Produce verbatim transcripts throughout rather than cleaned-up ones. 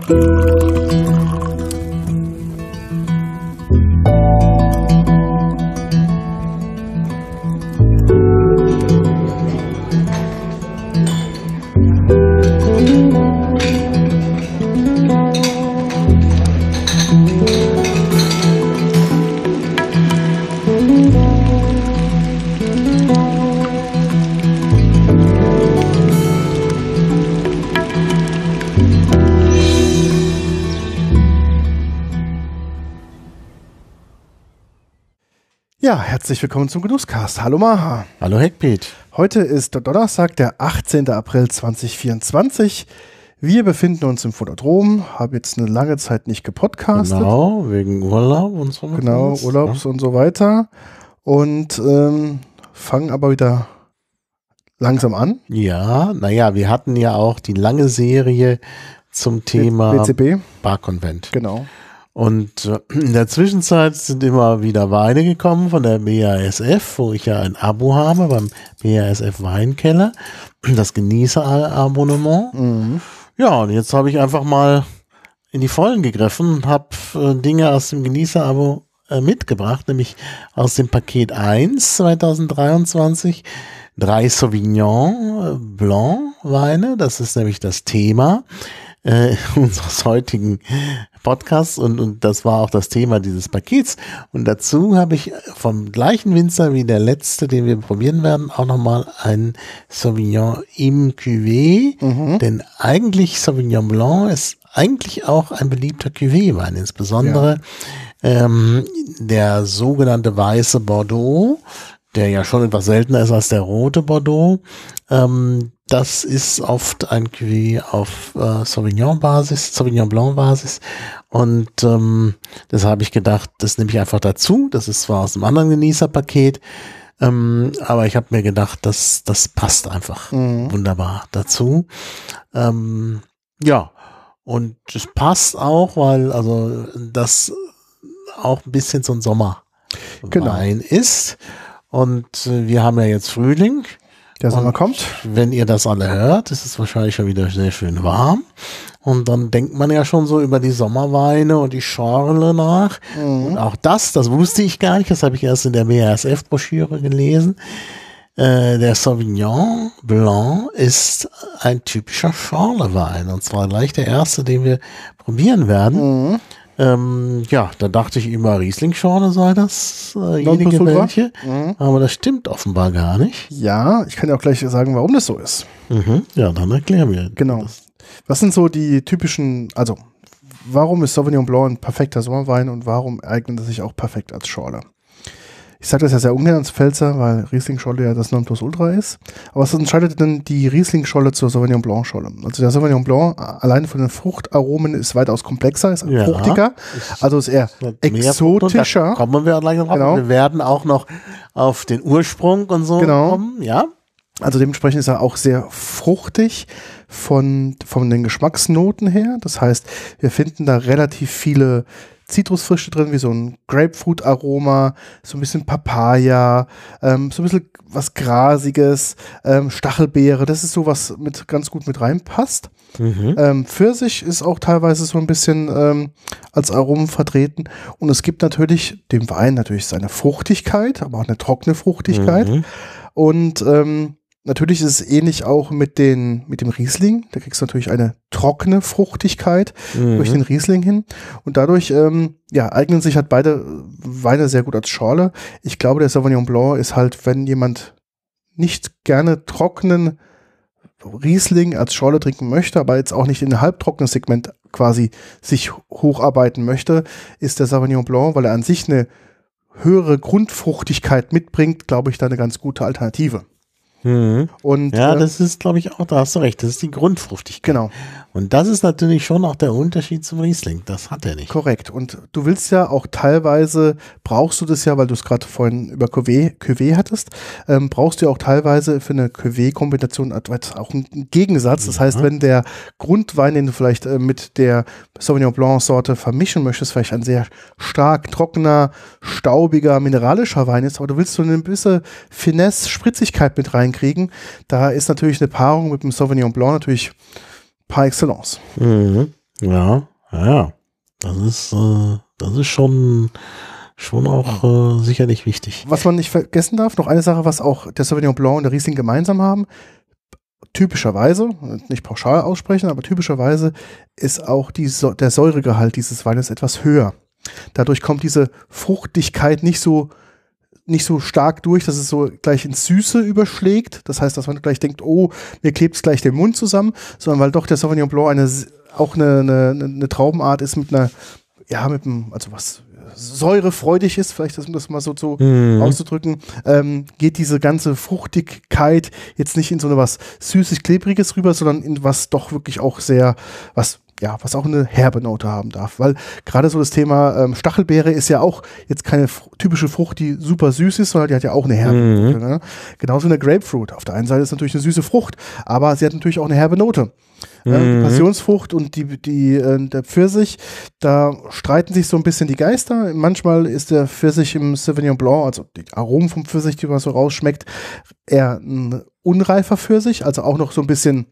Ja, herzlich willkommen zum Genusscast. Hallo Maha. Hallo Heckpiet. Heute ist Donnerstag, der achtzehnten April zweitausendvierundzwanzig. Wir befinden uns im Photodrom, haben jetzt eine lange Zeit nicht gepodcastet. Genau, wegen Urlaub und so. Genau, was, Urlaubs ja. und so weiter. Und ähm, fangen aber wieder langsam an. Ja, naja, wir hatten ja auch die lange Serie zum Thema B C B. Barkonvent. Genau. Und äh, in der Zwischenzeit sind immer wieder Weine gekommen von der B A S F, wo ich ja ein Abo habe beim B A S F Weinkeller, das Genießer-Abonnement. Mhm. Ja, und jetzt habe ich einfach mal in die Vollen gegriffen und habe äh, Dinge aus dem Genießer-Abo äh, mitgebracht, nämlich aus dem Paket eins zweitausenddreiundzwanzig drei Sauvignon Blanc Weine, das ist nämlich das Thema äh, unseres heutigen Podcasts und, und das war auch das Thema dieses Pakets. Und dazu habe ich vom gleichen Winzer wie der letzte, den wir probieren werden, auch nochmal ein Sauvignon im Cuvée. Mhm. Denn eigentlich Sauvignon Blanc ist eigentlich auch ein beliebter Cuvée-Wein, insbesondere ja. ähm, der sogenannte weiße Bordeaux, der ja schon etwas seltener ist als der rote Bordeaux. Ähm, das ist oft ein Cuvée auf äh, Sauvignon-Basis, Sauvignon Blanc-Basis. Und ähm, das habe ich gedacht, das nehme ich einfach dazu. Das ist zwar aus einem anderen Genießerpaket, ähm, aber ich habe mir gedacht, das, das passt einfach mhm. wunderbar dazu. Ähm, ja, und es passt auch, weil also das auch ein bisschen so ein Sommerwein genau. ist. Und äh, wir haben ja jetzt Frühling. Der Sommer kommt. Wenn ihr das alle hört, ist es wahrscheinlich schon wieder sehr schön warm. Und dann denkt man ja schon so über die Sommerweine und die Schorle nach. Mhm. Und auch das, das wusste ich gar nicht, das habe ich erst in der B A S F-Broschüre gelesen. Äh, der Sauvignon Blanc ist ein typischer Schorlewein. Und zwar gleich der erste, den wir probieren werden. Mhm. Ähm, ja, da dachte ich immer, Riesling-Schorle sei das, äh, jenige welche, mhm. aber das stimmt offenbar gar nicht. Ja, ich kann ja auch gleich sagen, warum das so ist. Mhm. Ja, dann erklär mir. Genau. Das. Was sind so die typischen, also, warum ist Sauvignon Blanc ein perfekter Sommerwein und warum eignet er sich auch perfekt als Schorle? Ich sage das ja sehr ungern als Pfälzer, weil Riesling-Scholle ja das Nonplusultra ist. Aber was unterscheidet denn die Riesling-Scholle zur Sauvignon Blanc-Scholle? Also der Sauvignon Blanc alleine von den Fruchtaromen ist weitaus komplexer, ist ja, fruchtiger, also ist eher exotischer. Da kommen wir gleich noch drauf. Genau. Wir werden auch noch auf den Ursprung und so genau. kommen, ja. Also dementsprechend ist er auch sehr fruchtig von, von den Geschmacksnoten her. Das heißt, wir finden da relativ viele Zitrusfrische drin, wie so ein Grapefruit-Aroma, so ein bisschen Papaya, ähm, so ein bisschen was Grasiges, ähm, Stachelbeere, das ist so, was mit, ganz gut mit reinpasst. Mhm. Ähm, Pfirsich ist auch teilweise so ein bisschen ähm, als Aromen vertreten und es gibt natürlich dem Wein natürlich seine Fruchtigkeit, aber auch eine trockene Fruchtigkeit mhm. und ähm, natürlich ist es ähnlich auch mit, den, mit dem Riesling. Da kriegst du natürlich eine trockene Fruchtigkeit mhm. durch den Riesling hin. Und dadurch ähm, ja, eignen sich halt beide Weine sehr gut als Schorle. Ich glaube, der Sauvignon Blanc ist halt, wenn jemand nicht gerne trockenen Riesling als Schorle trinken möchte, aber jetzt auch nicht in ein halbtrockenes Segment quasi sich hocharbeiten möchte, ist der Sauvignon Blanc, weil er an sich eine höhere Grundfruchtigkeit mitbringt, glaube ich, da eine ganz gute Alternative. Mhm. Und, ja, äh, das ist, glaube ich, auch, da hast du recht, das ist die Grundfruchtigkeit. Genau. Und das ist natürlich schon auch der Unterschied zum Riesling, das hat er nicht. Korrekt. Und du willst ja auch teilweise, brauchst du das ja, weil du es gerade vorhin über Cuvée, Cuvée hattest, ähm, brauchst du ja auch teilweise für eine Cuvée-Kombination auch einen Gegensatz. Das ja. heißt, wenn der Grundwein, den du vielleicht äh, mit der Sauvignon Blanc-Sorte vermischen möchtest, vielleicht ein sehr stark trockener, staubiger, mineralischer Wein ist, aber du willst so eine gewisse Finesse, Spritzigkeit mit reinkriegen, da ist natürlich eine Paarung mit dem Sauvignon Blanc natürlich par excellence. Mhm. Ja, ja, ja. Das ist, äh, das ist schon, schon auch äh, sicherlich wichtig. Was man nicht vergessen darf, noch eine Sache, was auch der Sauvignon Blanc und der Riesling gemeinsam haben, typischerweise, nicht pauschal aussprechen, aber typischerweise ist auch die, der Säuregehalt dieses Weines etwas höher. Dadurch kommt diese Fruchtigkeit nicht so nicht so stark durch, dass es so gleich ins Süße überschlägt. Das heißt, dass man gleich denkt, oh, mir klebt es gleich den Mund zusammen, sondern weil doch der Sauvignon Blanc eine, auch eine, eine, eine Traubenart ist mit einer, ja, mit einem, also was säurefreudig ist, vielleicht um das mal so, so mhm. auszudrücken, ähm, geht diese ganze Fruchtigkeit jetzt nicht in so eine was süßig-klebriges rüber, sondern in was doch wirklich auch sehr, was ja, was auch eine herbe Note haben darf, weil gerade so das Thema ähm, Stachelbeere ist ja auch jetzt keine f- typische Frucht, die super süß ist, sondern die hat ja auch eine herbe mhm. Note. Ne? Genauso eine Grapefruit. Auf der einen Seite ist natürlich eine süße Frucht, aber sie hat natürlich auch eine herbe Note. Mhm. Äh, die Passionsfrucht und die, die, äh, der Pfirsich, da streiten sich so ein bisschen die Geister. Manchmal ist der Pfirsich im Sauvignon Blanc, also die Aromen vom Pfirsich, die man so rausschmeckt, eher ein unreifer Pfirsich, also auch noch so ein bisschen,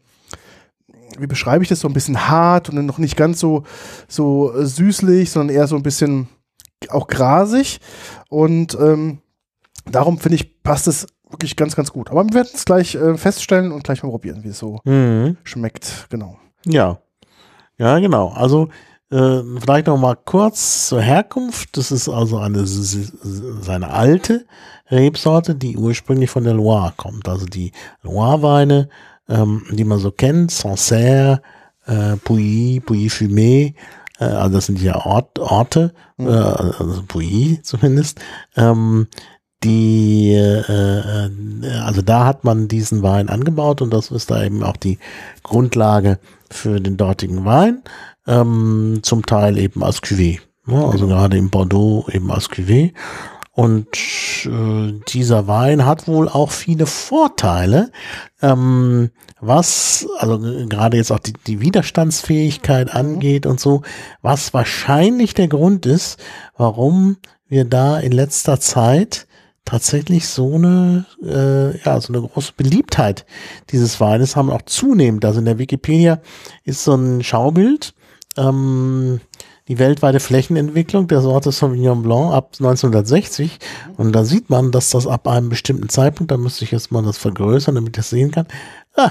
wie beschreibe ich das, so ein bisschen hart und dann noch nicht ganz so, so süßlich, sondern eher so ein bisschen auch grasig. Und ähm, darum finde ich, passt es wirklich ganz, ganz gut. Aber wir werden es gleich äh, feststellen und gleich mal probieren, wie es so mhm. schmeckt. Genau. Ja, ja, genau. Also äh, vielleicht noch mal kurz zur Herkunft. Das ist also eine seine alte Rebsorte, die ursprünglich von der Loire kommt. Also die Loire-Weine, Ähm, die man so kennt, Sancerre, äh, Pouilly, Pouilly-Fumé, äh, also das sind ja Ort, Orte, mhm. äh, also Pouilly zumindest, ähm, die, äh, also da hat man diesen Wein angebaut und das ist da eben auch die Grundlage für den dortigen Wein, ähm, zum Teil eben als Cuvée, ne? Also gerade in Bordeaux eben als Cuvée. Und äh, dieser Wein hat wohl auch viele Vorteile, ähm, was, also gerade jetzt auch die, die Widerstandsfähigkeit angeht und so, was wahrscheinlich der Grund ist, warum wir da in letzter Zeit tatsächlich so eine, äh, ja, so eine große Beliebtheit dieses Weines haben, auch zunehmend. Also in der Wikipedia ist so ein Schaubild, ähm, die weltweite Flächenentwicklung der Sorte Sauvignon Blanc ab neunzehnhundertsechzig. Und da sieht man, dass das ab einem bestimmten Zeitpunkt, da müsste ich jetzt mal das vergrößern, damit ich das sehen kann. Ah,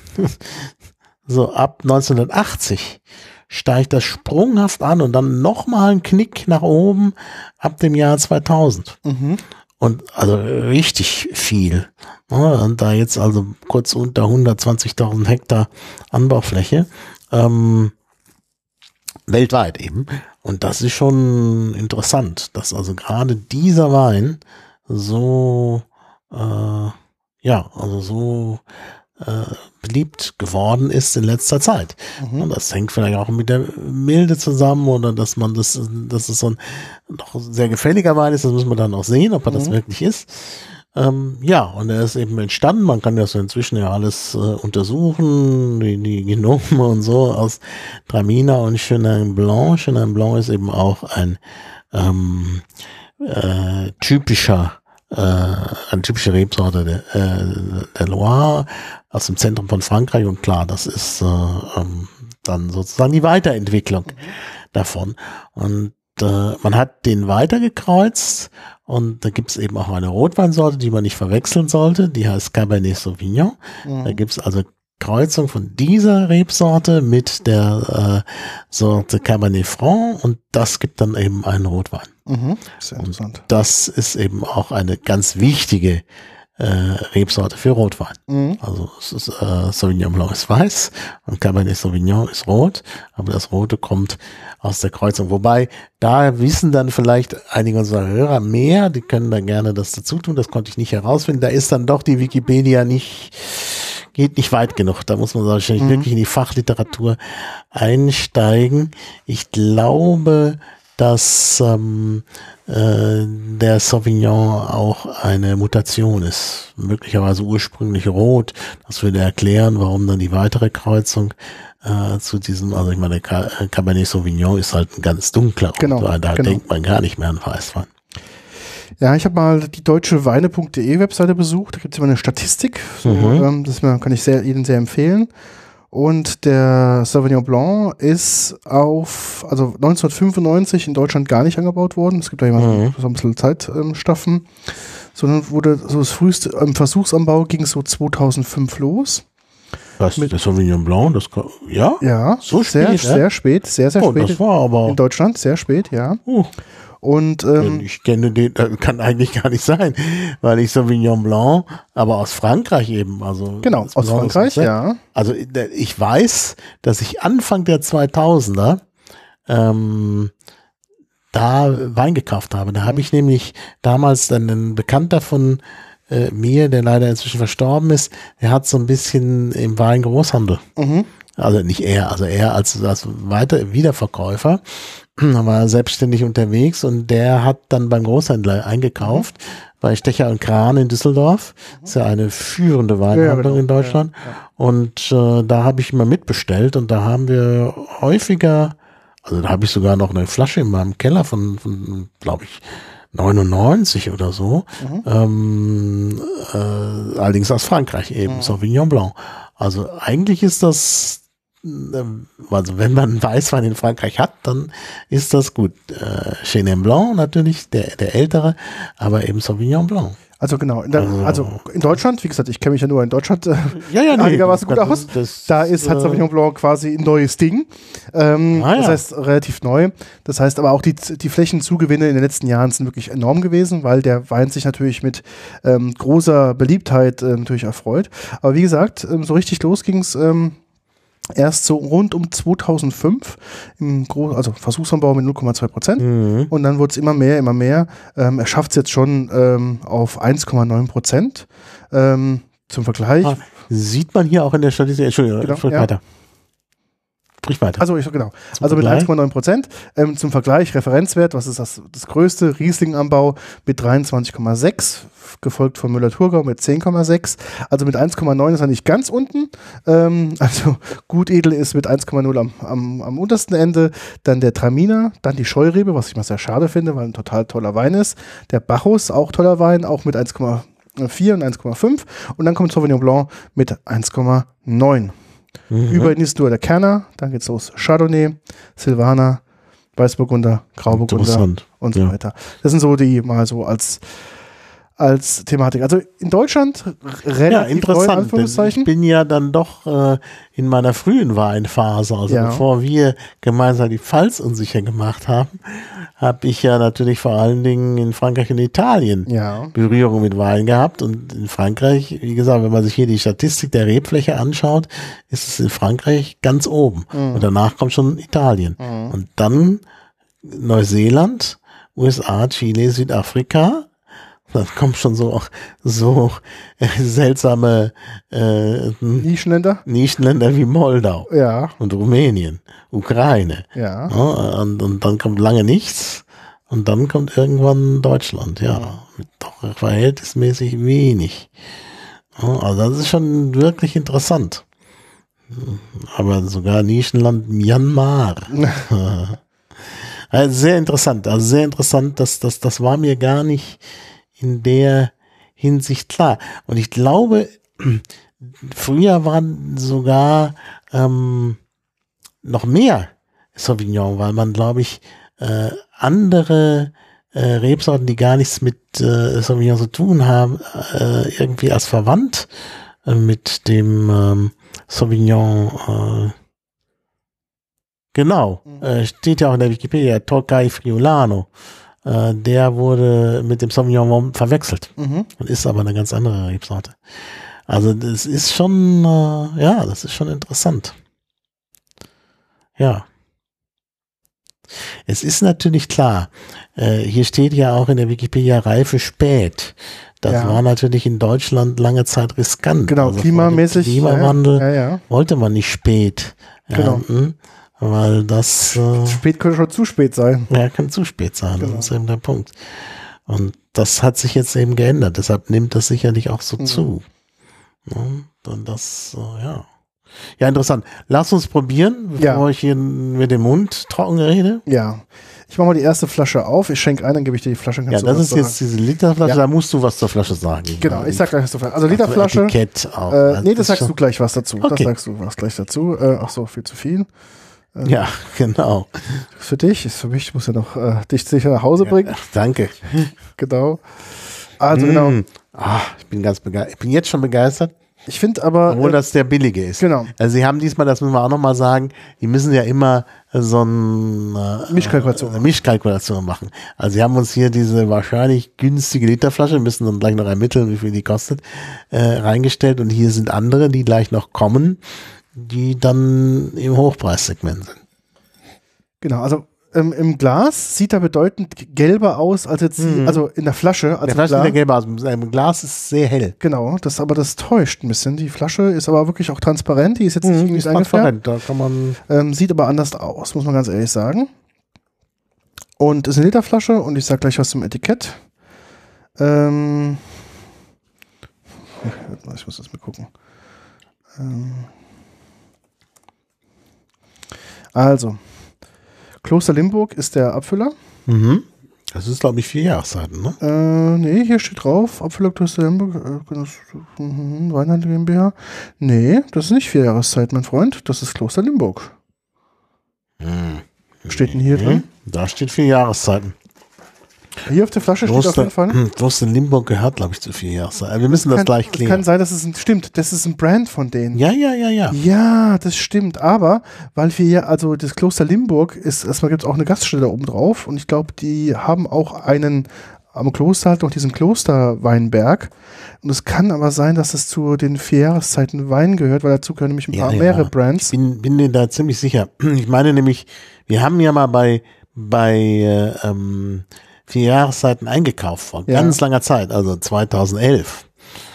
so ab neunzehnhundertachtzig steigt das sprunghaft an und dann nochmal ein Knick nach oben ab dem Jahr zweitausend. Mhm. Und also richtig viel. Und da jetzt also kurz unter hundertzwanzigtausend Hektar Anbaufläche. Ähm, Weltweit eben. Und das ist schon interessant, dass also gerade dieser Wein so, äh, ja, also so äh, beliebt geworden ist in letzter Zeit. Mhm. Und das hängt vielleicht auch mit der Milde zusammen oder dass man das, dass es so ein noch sehr gefälliger Wein ist. Das müssen wir dann auch sehen, ob er mhm. das wirklich ist. Ähm, ja, und er ist eben entstanden, man kann das inzwischen ja alles äh, untersuchen, die, die Genome und so aus Traminer und Chenin Blanc. Chenin Blanc ist eben auch ein ähm, äh, typischer, äh, eine typische Rebsorte der, äh, der Loire aus dem Zentrum von Frankreich und klar, das ist äh, ähm, dann sozusagen die Weiterentwicklung mhm. davon. Und äh, man hat den weitergekreuzt. Und da gibt's eben auch eine Rotweinsorte, die man nicht verwechseln sollte. Die heißt Cabernet Sauvignon. Mhm. Da gibt's also Kreuzung von dieser Rebsorte mit der äh, Sorte Cabernet Franc. Und das gibt dann eben einen Rotwein. Mhm. Sehr interessant. Und das ist eben auch eine ganz wichtige äh, Rebsorte für Rotwein. Mhm. Also es ist äh, Sauvignon Blanc ist weiß und Cabernet Sauvignon ist rot. Aber das Rote kommt aus der Kreuzung. Wobei, da wissen dann vielleicht einige unserer Hörer mehr, die können da gerne das dazu tun, das konnte ich nicht herausfinden. Da ist dann doch die Wikipedia nicht, geht nicht weit genug. Da muss man wahrscheinlich mhm. wirklich in die Fachliteratur einsteigen. Ich glaube, dass ähm, äh, der Sauvignon auch eine Mutation ist. Möglicherweise ursprünglich rot. Das würde erklären, warum dann die weitere Kreuzung äh, zu diesem, also ich meine, Cabernet Sauvignon ist halt ein ganz dunkler genau, Rot, da genau. denkt man gar nicht mehr an Weißwein. Ja, ich habe mal die deutsche Weine punkt de Webseite besucht, da gibt es immer eine Statistik, so, mhm. ähm, das kann ich sehr, jedem sehr empfehlen. Und der Sauvignon Blanc ist auf, also neunzehnhundertfünfundneunzig in Deutschland gar nicht angebaut worden. Es gibt da immer mhm. so ein bisschen Zeitstaffen. Sondern wurde so das früheste im Versuchsanbau ging es so zweitausendfünf los. Was, der Sauvignon Blanc, das ja? Ja, so sehr, spät, sehr ja? spät, sehr, sehr oh, spät. Das war aber in Deutschland, sehr spät, ja. Uh. Und ähm, ich kenne den, kann eigentlich gar nicht sein, weil ich Sauvignon Blanc, aber aus Frankreich eben, also genau, aus Frankreich, ja. Also ich weiß, dass ich Anfang der zweitausender ähm, da Wein gekauft habe. Da habe ich nämlich damals dann einen Bekannter von äh, mir, der leider inzwischen verstorben ist, der hat so ein bisschen im Weingroßhandel. Mhm. Also nicht er, also er als, als weiter Wiederverkäufer. Da war er selbstständig unterwegs und der hat dann beim Großhändler eingekauft, mhm. bei Stecher und Kran in Düsseldorf. Das ist ja eine führende Weinhandlung ja, genau. in Deutschland. Ja, ja. Und äh, da habe ich immer mitbestellt und da haben wir häufiger, also da habe ich sogar noch eine Flasche in meinem Keller von, von glaube ich, neunundneunzig oder so. Mhm. Ähm, äh, allerdings aus Frankreich eben, mhm. Sauvignon Blanc. Also eigentlich ist das, also wenn man Weißwein in Frankreich hat, dann ist das gut. Äh, Chenin Blanc natürlich, der, der ältere, aber eben Sauvignon Blanc. Also genau, in der, also, also in Deutschland, wie gesagt, ich kenne mich ja nur in Deutschland äh, ja, ja, nee, einigermaßen gut aus. Das, da ist halt Sauvignon Blanc quasi ein neues Ding. Ähm, ah, ja. Das heißt, relativ neu. Das heißt aber auch, die, die Flächenzugewinne in den letzten Jahren sind wirklich enorm gewesen, weil der Wein sich natürlich mit ähm, großer Beliebtheit äh, natürlich erfreut. Aber wie gesagt, ähm, so richtig los ging es ähm, erst so rund um zweitausendfünf, im Gro- also Versuchsanbau mit null Komma zwei Prozent. Mhm. Und dann wurde es immer mehr, immer mehr. Ähm, er schafft es jetzt schon ähm, auf eins Komma neun Prozent. Ähm, zum Vergleich. Ah, sieht man hier auch in der Statistik. Entschuldigung, genau, sprich ja. weiter. Sprich weiter. Also ich, genau. Zum also mit Vergleich? eins Komma neun Prozent. Ähm, zum Vergleich, Referenzwert, was ist das, das größte? Riesling-Anbau mit dreiundzwanzig Komma sechs, gefolgt von Müller-Thurgau mit zehn Komma sechs. Also mit eins Komma neun ist er nicht ganz unten. Ähm, also Gutedel ist mit eins Komma null am, am, am untersten Ende. Dann der Traminer, dann die Scheurebe, was ich mal sehr schade finde, weil ein total toller Wein ist. Der Bacchus, auch toller Wein, auch mit eins Komma vier und eins Komma fünf. Und dann kommt Sauvignon Blanc mit eins Komma neun. Mhm. Über ihn ist nur der Kerner, dann geht's los. Chardonnay, Silvaner, Weißburgunder, Grauburgunder und so ja. weiter. Das sind so die mal so als, als Thematik. Also in Deutschland relativ ja, interessant, neu, in Anführungszeichen. Ich bin ja dann doch äh, in meiner frühen Weinphase, also ja. bevor wir gemeinsam die Pfalz unsicher gemacht haben, habe ich ja natürlich vor allen Dingen in Frankreich und Italien ja. Berührung mit Wein gehabt. Und in Frankreich, wie gesagt, wenn man sich hier die Statistik der Rebfläche anschaut, ist es in Frankreich ganz oben. Mhm. Und danach kommt schon Italien. Mhm. Und dann Neuseeland, U S A, Chile, Südafrika. Dann kommen schon so so äh, seltsame äh, Nischenländer? Nischenländer wie Moldau ja. und Rumänien, Ukraine. Ja. ja und, und dann kommt lange nichts und dann kommt irgendwann Deutschland, ja, mit doch verhältnismäßig wenig. Ja, also das ist schon wirklich interessant. Aber sogar Nischenland Myanmar. Also sehr interessant, also sehr interessant, dass das, das war mir gar nicht in der Hinsicht klar. Und ich glaube, früher waren sogar ähm, noch mehr Sauvignon, weil man, glaube ich, äh, andere äh, Rebsorten, die gar nichts mit äh, Sauvignon zu tun haben, äh, irgendwie als verwandt äh, mit dem ähm, Sauvignon äh, genau, mhm. äh, steht ja auch in der Wikipedia, Tokai Friulano. Der wurde mit dem Sauvignon verwechselt mhm. und ist aber eine ganz andere Rebsorte. Also das ist schon, äh, ja, das ist schon interessant. Ja. Es ist natürlich klar, äh, hier steht ja auch in der Wikipedia Reife spät. Das ja. war natürlich in Deutschland lange Zeit riskant. Genau, also klimamäßig. Klimawandel ja, ja, ja. wollte man nicht spät genau. ernten. Weil das äh, spät könnte schon zu spät sein. Ja, kann zu spät sein. Genau. Das ist eben der Punkt. Und das hat sich jetzt eben geändert. Deshalb nimmt das sicherlich auch so mhm. zu. Ja, und das, äh, ja. Ja, interessant. Lass uns probieren, bevor ja. ich hier mit dem Mund trocken rede. Ja. Ich mache mal die erste Flasche auf. Ich schenke ein, dann gebe ich dir die Flasche. Ja, das ist sagen. jetzt diese Literflasche, Ja. da musst du was zur Flasche sagen. Genau, ich sag gleich was zur Flasche. Also Ach, Literflasche. Etikett auch. Äh, Also nee, das das sagst schon- du gleich was dazu. Das Okay. sagst du was gleich dazu. Äh, ach so, viel zu viel. Äh, Ja, genau. Für dich, ist für mich, ich muss ja noch äh, dich sicher nach Hause bringen. Ach, danke. Genau. Also genau. Mm. Ah, ich bin ganz begeistert. Ich bin jetzt schon begeistert, Ich finde aber. obwohl äh, das der billige ist. Genau. Also sie haben diesmal, das müssen wir auch nochmal sagen, die müssen ja immer so ein, äh, Mischkalkulation. eine Mischkalkulation machen. Also sie haben uns hier diese wahrscheinlich günstige Literflasche, wir müssen dann gleich noch ermitteln, wie viel die kostet, äh, reingestellt. Und hier sind andere, die gleich noch kommen, die dann im Hochpreissegment sind. Genau, also ähm, im Glas sieht er bedeutend gelber aus als jetzt, die, also in der Flasche. Also Der Flasche Glas, sieht der gelbe aus, im Glas ist sehr hell. Genau, das aber das täuscht ein bisschen. Die Flasche ist aber wirklich auch transparent, die ist jetzt nicht irgendwie ist eingefärbt. transparent, da kann man. Ähm, sieht aber anders aus, muss man ganz ehrlich sagen. Und ist eine Literflasche und ich sag gleich was zum Etikett. Ähm, ich muss das mal gucken. Ähm, also, Kloster Limburg ist der Abfüller. Mhm. Das ist, glaube ich, vier Jahreszeiten, ne? Äh, nee, hier steht drauf, Abfüller Kloster Limburg, äh, das, mhm, Weinhandel GmbH. Nee, das ist nicht vier Jahreszeit, mein Freund, das ist Kloster Limburg. Mhm. Steht denn hier drin? Da steht vier Jahreszeiten. Hier auf der Flasche steht auf jeden Fall. Kloster Limburg gehört, glaube ich, zu vier Jahreszeiten. Wir müssen das kann, gleich Es klären. kann sein, dass es ein, stimmt, das ist ein Brand von denen. Ja, ja, ja, ja. Ja, das stimmt, aber weil wir hier, also das Kloster Limburg ist, erstmal gibt es auch eine Gaststätte da oben drauf und ich glaube, die haben auch einen, am Kloster halt noch diesen Klosterweinberg und es kann aber sein, dass es zu den vier Jahreszeiten Wein gehört, weil dazu gehören nämlich ein Ja, paar ja. mehrere Brands. Ich bin, bin mir da ziemlich sicher. Ich meine nämlich, wir haben ja mal bei, bei äh, ähm, vier Jahreszeiten eingekauft vor Ja. ganz langer Zeit, also zweitausendelf.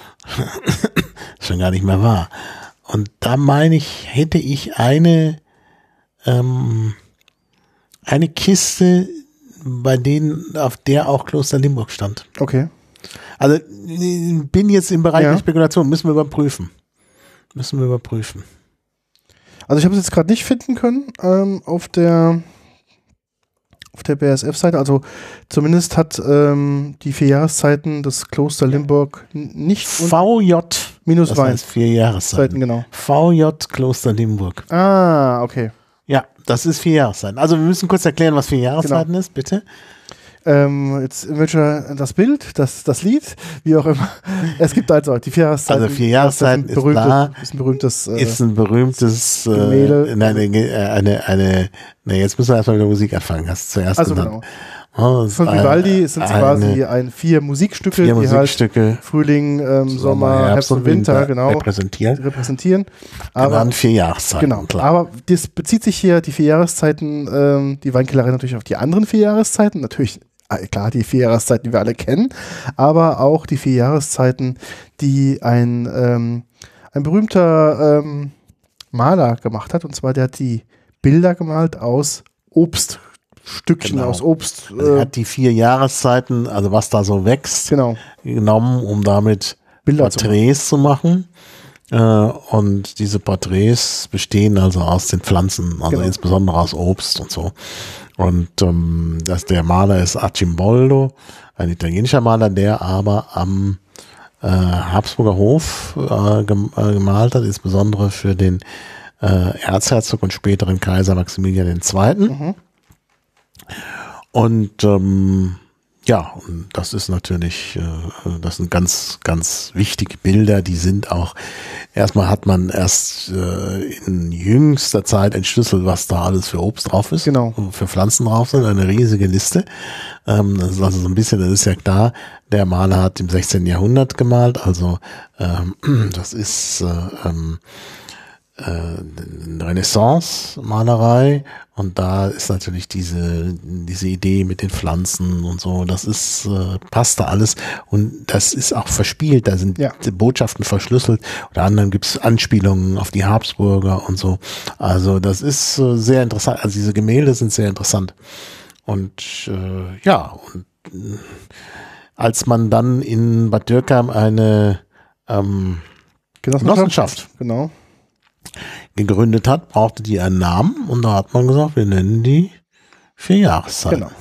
Schon gar nicht mehr wahr. Und da meine ich, hätte ich eine, ähm, eine Kiste, bei denen, auf der auch Kloster Limburg stand. Okay. Also äh, bin jetzt im Bereich Ja. der Spekulation, müssen wir überprüfen. Müssen wir überprüfen. Also ich habe es jetzt gerade nicht finden können ähm, auf der auf der B A S F-Seite. Also zumindest hat ähm, die vier Jahreszeiten des Kloster Limburg n- nicht und V J, minus das Wein. heißt vier Jahreszeiten. Seiten, genau. V J Kloster Limburg. Ah, okay. Ja, das ist vier Jahreszeiten. Also wir müssen kurz erklären, was vier Jahreszeiten ist, bitte. Ähm, jetzt in welcher das Bild, das, das Lied, wie auch immer. Es gibt also die vier Jahreszeiten. Also vier Jahreszeiten das ist ein berühmtes, ist da, ist ein berühmtes äh, Ist ein berühmtes äh, Gemälde. eine, eine, eine, eine, ne, jetzt müssen wir erstmal mit der Musik anfangen, hast du zuerst also genannt. genau. Oh, das Von ist Vivaldi sind es eine- quasi ein vier Musikstücke, vier die Musikstücke, halt Frühling, ähm, Sommer, Herbst und Winter, genau, repräsentiert. repräsentieren. Aber Aber vier Jahreszeiten, genau, klar. aber das bezieht sich hier, die vier Jahreszeiten, ähm, die Weinkellerei natürlich auf die anderen vier Jahreszeiten, natürlich, äh, klar, die vier Jahreszeiten, die wir alle kennen, aber auch die vier Jahreszeiten, die ein, ähm, ein berühmter ähm, Maler gemacht hat, und zwar der hat die Bilder gemalt aus Obststückchen, Genau. aus Obst. Also er Äh, hat die vier Jahreszeiten, also was da so wächst, genau, genommen, um damit Bilder zu Porträts zu machen. Äh, und diese Porträts bestehen also aus den Pflanzen, also Genau. insbesondere aus Obst und so. Und ähm, das, der Maler ist Arcimboldo, ein italienischer Maler, der aber am äh, Habsburger Hof äh, gem äh, gemalt hat, insbesondere für den äh, Erzherzog und späteren Kaiser Maximilian der Zweite. Mhm. Und ähm, ja, und das ist natürlich, äh, das sind ganz, ganz wichtige Bilder, die sind auch, erstmal hat man erst äh, in jüngster Zeit entschlüsselt, was da alles für Obst drauf ist, Genau. für Pflanzen drauf sind, eine riesige Liste. Ähm, das ist also so ein bisschen, das ist ja klar, der Maler hat im sechzehnten Jahrhundert gemalt, also ähm, das ist äh, ähm, eine Renaissance-Malerei und da ist natürlich diese diese Idee mit den Pflanzen und so, das ist äh, passt da alles und das ist auch verspielt, da sind Ja. die Botschaften verschlüsselt, unter anderem gibt es Anspielungen auf die Habsburger und so, also das ist äh, sehr interessant, also diese Gemälde sind sehr interessant und äh, ja, und äh, als man dann in Bad Dürkheim eine ähm, Genossenschaft Genau. gegründet hat, brauchte die einen Namen und da hat man gesagt, wir nennen die vier Jahreszeiten. Genau.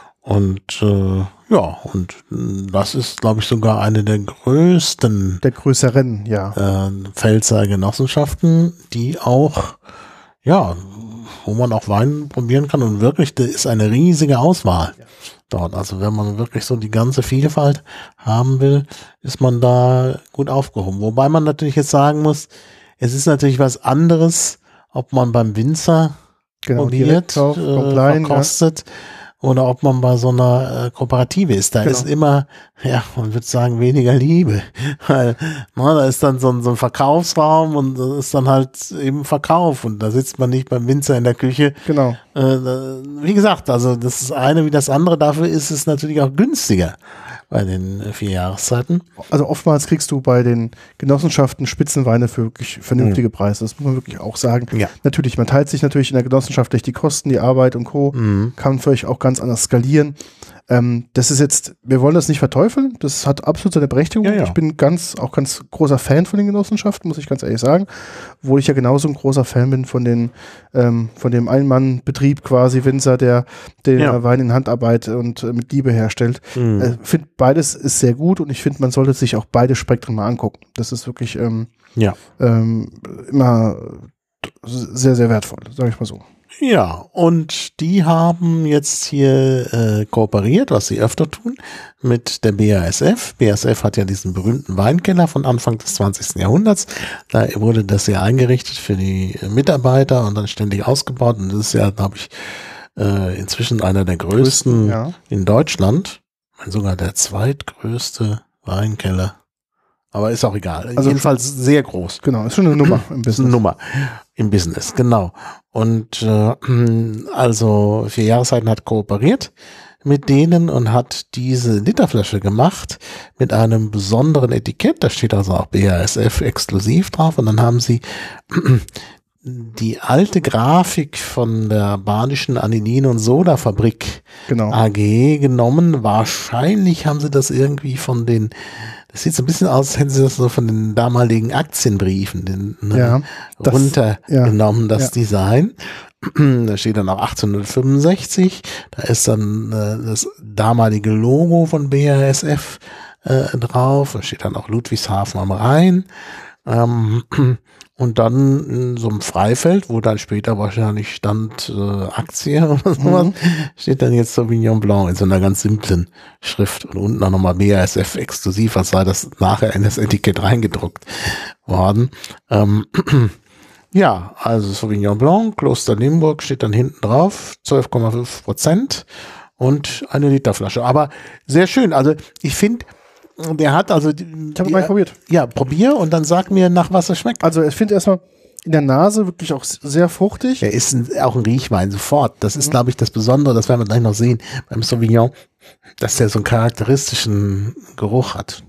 Und äh, ja, und das ist, glaube ich, sogar eine der größten Der größeren, ja. äh, Pfälzer Genossenschaften, die auch, ja, wo man auch Wein probieren kann und wirklich, da ist eine riesige Auswahl Ja. dort. Also wenn man wirklich so die ganze Vielfalt haben will, ist man da gut aufgehoben. Wobei man natürlich jetzt sagen muss, es ist natürlich was anderes, ob man beim Winzer Genau, probiert, Direktkauf, äh, Compline, verkostet, oder ob man bei so einer äh, Kooperative ist. Da Genau. ist immer, ja, man würde sagen, weniger Liebe. Weil, na, da ist dann so ein, so ein Verkaufsraum und das ist dann halt eben Verkauf und da sitzt man nicht beim Winzer in der Küche. Genau. Äh, da, wie gesagt, also das ist eine wie das andere, dafür ist es natürlich auch günstiger bei den äh, vier Jahreszeiten. Also oftmals kriegst du bei den Genossenschaften Spitzenweine für wirklich vernünftige Preise. Das muss man wirklich auch sagen. Ja. Natürlich, man teilt sich natürlich in der Genossenschaft durch die Kosten, die Arbeit und Co. Mhm. Kann vielleicht auch ganz anders skalieren. Ähm, das ist jetzt, wir wollen das nicht verteufeln. Das hat absolut seine Berechtigung. Ja, ja. Ich bin ganz, auch ganz großer Fan von den Genossenschaften, muss ich ganz ehrlich sagen. Obwohl ich ja genauso ein großer Fan bin von den, ähm, von dem Ein-Mann-Betrieb quasi, Winzer, der den Ja. Wein in Handarbeit und äh, mit Liebe herstellt. Mhm. Äh, finde beides ist sehr gut und ich finde, man sollte sich auch beide Spektren mal angucken. Das ist wirklich ähm, Ja. ähm, immer sehr, sehr wertvoll, sage ich mal so. Ja, und die haben jetzt hier äh, kooperiert, was sie öfter tun, mit der B A S F. B A S F hat ja diesen berühmten Weinkeller von Anfang des zwanzigsten Jahrhunderts. Da wurde das ja eingerichtet für die Mitarbeiter und dann ständig ausgebaut. Und das ist ja, glaube ich, äh, inzwischen einer der größten Ja. in Deutschland. Sogar der zweitgrößte Weinkeller. Aber ist auch egal. Also jedenfalls sehr groß. Genau, ist schon eine Nummer im Das ist eine Business. Nummer im Business, genau. Und äh, also vier Jahreszeiten hat kooperiert mit denen und hat diese Literflasche gemacht mit einem besonderen Etikett. Da steht also auch B A S F exklusiv drauf. Und dann haben sie die alte Grafik von der Badischen Anilin- und Soda-Fabrik Genau. A G genommen. Wahrscheinlich haben sie das irgendwie von den, das sieht so ein bisschen aus, als hätten sie das so von den damaligen Aktienbriefen den, ne, Ja, das- runtergenommen, das ja. Design. Da steht dann auch achtzehnhundertfünfundsechzig, da ist dann äh, das damalige Logo von B A S F äh, drauf, da steht dann auch Ludwigshafen am Rhein. Ähm, und dann in so einem Freifeld, wo dann später wahrscheinlich stand äh, Aktie oder sowas, Mhm. steht dann jetzt Sauvignon Blanc in so einer ganz simplen Schrift und unten auch nochmal B A S F exklusiv, als sei das nachher in das Etikett reingedruckt worden. Ähm, ja, also Sauvignon Blanc, Kloster Limburg steht dann hinten drauf, zwölf Komma fünf Prozent und eine Literflasche. Aber sehr schön, also ich finde, der hat also die, Ich habe mal probiert. ja, probier und dann sag mir, nach was er schmeckt. Also ich finde erstmal in der Nase wirklich auch sehr fruchtig. Er ist ein, auch ein Riechwein sofort. Das ist, glaube ich, das Besondere, das werden wir gleich noch sehen beim Sauvignon, dass der so einen charakteristischen Geruch hat.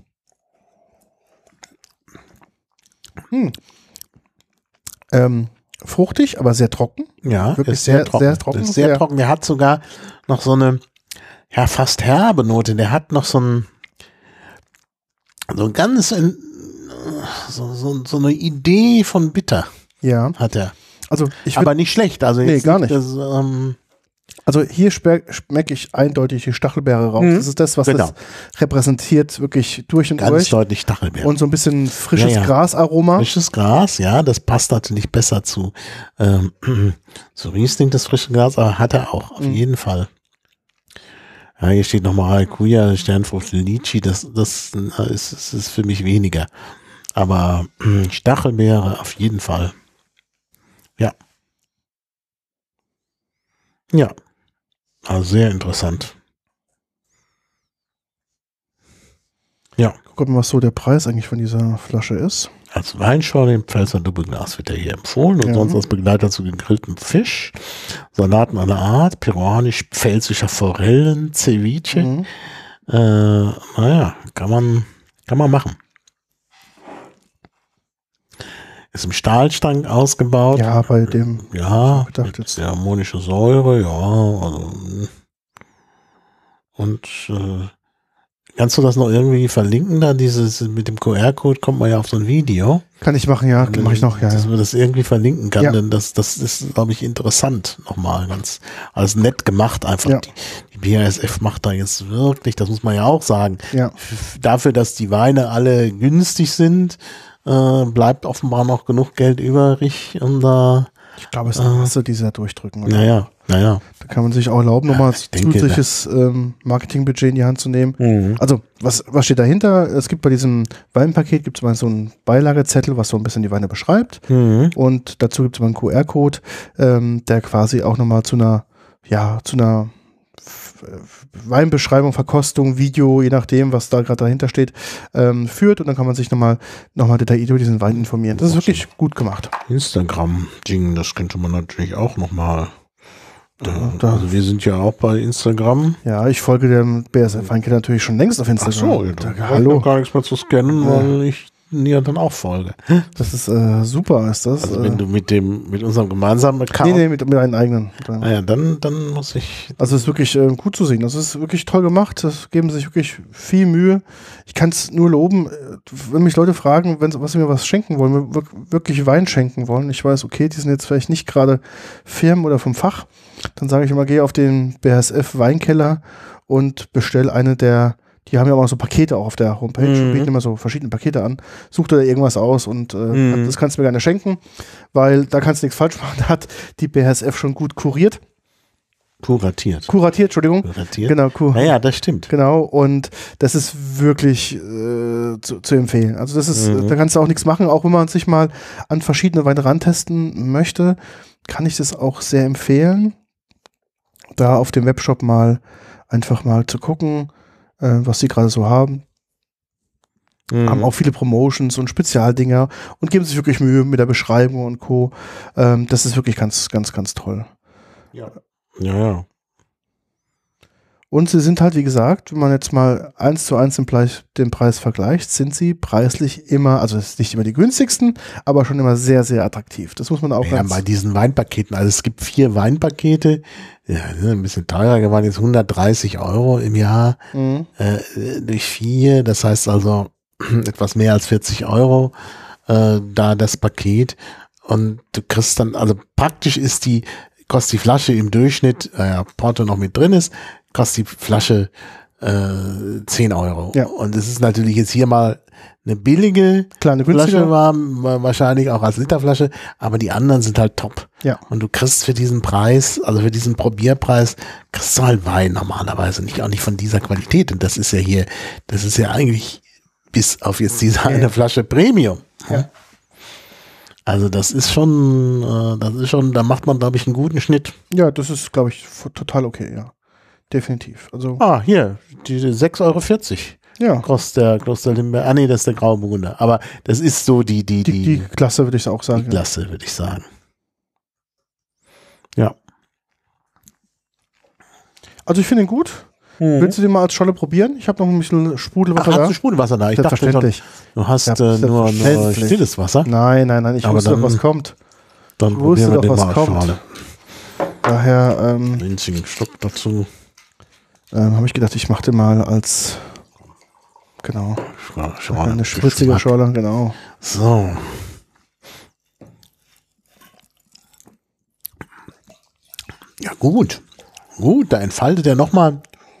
Ähm, fruchtig, aber sehr trocken. Ja, Wirklich ist sehr, sehr- trocken. sehr trocken, Ist sehr, sehr- trocken. Der hat sogar noch so eine, ja, fast herbe Note. Der hat noch so ein, so ein ganz, ein, so, so, so eine Idee von bitter Ja, hat er. also ich würd, Aber nicht schlecht. Also Nee, jetzt gar nicht. Das, ähm, also hier schmecke ich eindeutig die Stachelbeere raus. Mhm. Das ist das, was Genau. das repräsentiert, wirklich durch und ganz durch. deutlich Stachelbeere. Und so ein bisschen frisches Ja, ja. Grasaroma. Frisches Gras, ja, das passt natürlich besser zu, ähm, zu Riesling, das frische Gras, aber hat er auch, auf Mhm. jeden Fall. Ja, hier steht nochmal Maracuja, Sternfrucht, Litchi, das, das äh, ist, ist, ist für mich weniger. Aber äh, Stachelbeere auf jeden Fall. Ja. Ja. Also sehr interessant. Ja. Guck mal, was so der Preis eigentlich von dieser Flasche ist. Als Weinschorle im Pfälzer Doppelglas wird er hier empfohlen und Ja. sonst als Begleiter zu gegrilltem Fisch, Salaten aller Art, peruanisch-pfälzischer Forellen, Ceviche. Mhm. Äh, naja, kann man, kann man machen. Ist im Stahlstank ausgebaut. Ja, bei dem Ja, gedacht mit jetzt. der harmonische Säure, ja. Also, und äh, Kannst du das noch irgendwie verlinken? Da dieses mit dem Q R-Code kommt man ja auf so ein Video. Kann ich machen, ja, mache ich noch, ja. Dass ja. man das irgendwie verlinken kann, Ja. denn das, das ist, glaube ich, interessant nochmal. Ganz, also nett gemacht einfach. Ja. Die, die B A S F macht da jetzt wirklich, das muss man ja auch sagen, Ja. f- dafür, dass die Weine alle günstig sind, äh, bleibt offenbar noch genug Geld übrig, um da, Ich glaube, es ist eine Masse, die sie da durchdrücken. Oder? naja, naja. Da kann man sich auch erlauben, nochmal ich denke, zusätzliches ähm, Marketingbudget in die Hand zu nehmen. Mhm. Also, was, was steht dahinter? Es gibt bei diesem Weinpaket gibt es mal so einen Beilagezettel, was so ein bisschen die Weine beschreibt. Mhm. Und dazu gibt es mal einen Q R-Code, ähm, der quasi auch nochmal zu einer, ja, zu einer F- F- Weinbeschreibung, Verkostung, Video, je nachdem, was da gerade dahinter steht, ähm, führt. Und dann kann man sich nochmal noch mal detailliert über diesen Wein informieren. Das ist wirklich gut gemacht. Instagram-Ding, das könnte man natürlich auch nochmal. Ja, da- Also wir sind ja auch bei Instagram. Ja, ich folge dem B S F-Weinkeller natürlich schon längst auf Instagram. ja, da, da hallo. gar nichts mehr zu scannen, weil ich dir dann auch folge. Das ist äh, super, ist das. Also äh, wenn du mit dem, mit unserem gemeinsamen nee, Account. nee, mit, mit einem eigenen. Mit einem. Naja, dann, dann muss ich. Also es ist wirklich äh, gut zu sehen. Das ist wirklich toll gemacht. Das geben sich wirklich viel Mühe. Ich kann es nur loben, äh, wenn mich Leute fragen, wenn, was sie mir was schenken wollen, mir wirk- wirklich Wein schenken wollen. Ich weiß, okay, die sind jetzt vielleicht nicht gerade Firmen oder vom Fach. Dann sage ich immer, geh auf den B S F Weinkeller und bestell eine der, die haben ja auch so Pakete auch auf der Homepage, Mhm. bieten immer so verschiedene Pakete an. Such dir da irgendwas aus und äh, Mhm. das kannst du mir gerne schenken, weil da kannst du nichts falsch machen. Da hat die B S F schon gut kuriert. Kuratiert. Kuratiert, Entschuldigung. Kuratiert. Genau, kur Naja, das stimmt. genau. Und das ist wirklich äh, zu, zu empfehlen. Also das ist, Mhm. da kannst du auch nichts machen. Auch wenn man sich mal an verschiedene Weine rantesten möchte, kann ich das auch sehr empfehlen, da auf dem Webshop mal einfach mal zu gucken, äh, was sie gerade so haben. Mhm. Haben auch viele Promotions und Spezialdinger und geben sich wirklich Mühe mit der Beschreibung und Co. Ähm, das ist wirklich ganz, ganz, ganz toll. Ja. Ja, ja. Und sie sind halt, wie gesagt, wenn man jetzt mal eins zu eins den Preis, den Preis vergleicht, sind sie preislich immer, also es ist nicht immer die günstigsten, aber schon immer sehr, sehr attraktiv. Das muss man auch Ja, ganz, bei diesen Weinpaketen, also es gibt vier Weinpakete, ja, die sind ein bisschen teurer geworden, jetzt hundertdreißig Euro im Jahr Mhm. äh, durch vier, das heißt also etwas mehr als vierzig Euro äh, da das Paket und du kriegst dann, also praktisch ist die, kostet die Flasche im Durchschnitt, äh, ja, Porto noch mit drin ist, kostet die Flasche äh, zehn Euro. Ja. Und es ist natürlich jetzt hier mal eine billige kleine Flasche, günstiger. war war wahrscheinlich auch als Literflasche, aber die anderen sind halt top. Ja. Und du kriegst für diesen Preis, also für diesen Probierpreis, kriegst du halt Wein normalerweise nicht, auch nicht von dieser Qualität. Und das ist ja hier, das ist ja eigentlich bis auf jetzt diese eine Flasche Premium. Ja. Also das ist schon, äh, das ist schon, da macht man, glaube ich, einen guten Schnitt. Ja, das ist, glaube ich, f- total okay, ja. Definitiv. Also, Ah, hier, die sechs Euro vierzig ja, kostet der Kloster Limberg. Ah nee, das ist der Graue Burgunder. Aber das ist so die, die, die, die, die Klasse würde ich auch die sagen. Klasse, würde ich sagen. Ja. Also ich finde ihn gut. Willst du den mal als Scholle probieren? Ich habe noch ein bisschen Ach, Sprudelwasser hast da. du Sprudelwasser da? Ich dachte schon, Selbstverständlich. du hast Ja, äh, nur, nur selbstverständlich. stilles Wasser. Nein, nein, nein, ich Aber wusste dann- doch, was kommt. Dann Ich wusste probieren wir doch, den was mal als kommt. Schale. Daher ähm, Winzigen Stock dazu. ähm, habe ich gedacht, ich mache den mal als, genau, Schale, Schale. eine spritzige Geschmack. Schorle, genau. So. Ja, gut. Gut, da entfaltet er nochmal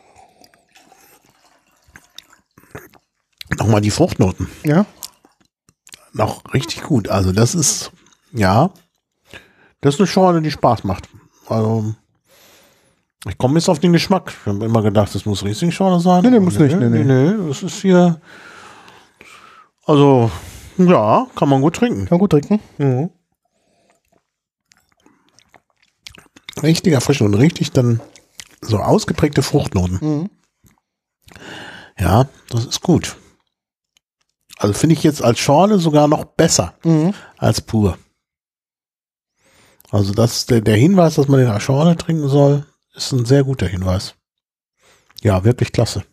noch mal die Fruchtnoten. Ja, Noch richtig gut. Also das ist, ja, das ist eine Schorle, die Spaß macht. Also ich komme jetzt auf den Geschmack. Ich habe immer gedacht, das muss Riesling-Schorle sein. Nee, nee, muss nicht, nee, nee, nee. nee. Das ist hier, also ja, kann man gut trinken. kann gut trinken. Mhm. Richtiger Frische und richtig dann so ausgeprägte Fruchtnoten. Mhm. Ja, das ist gut. Also finde ich jetzt als Schorle sogar noch besser Mhm. als pur. Also das der, der Hinweis, dass man den als Schorle trinken soll, ist ein sehr guter Hinweis. Ja, wirklich klasse.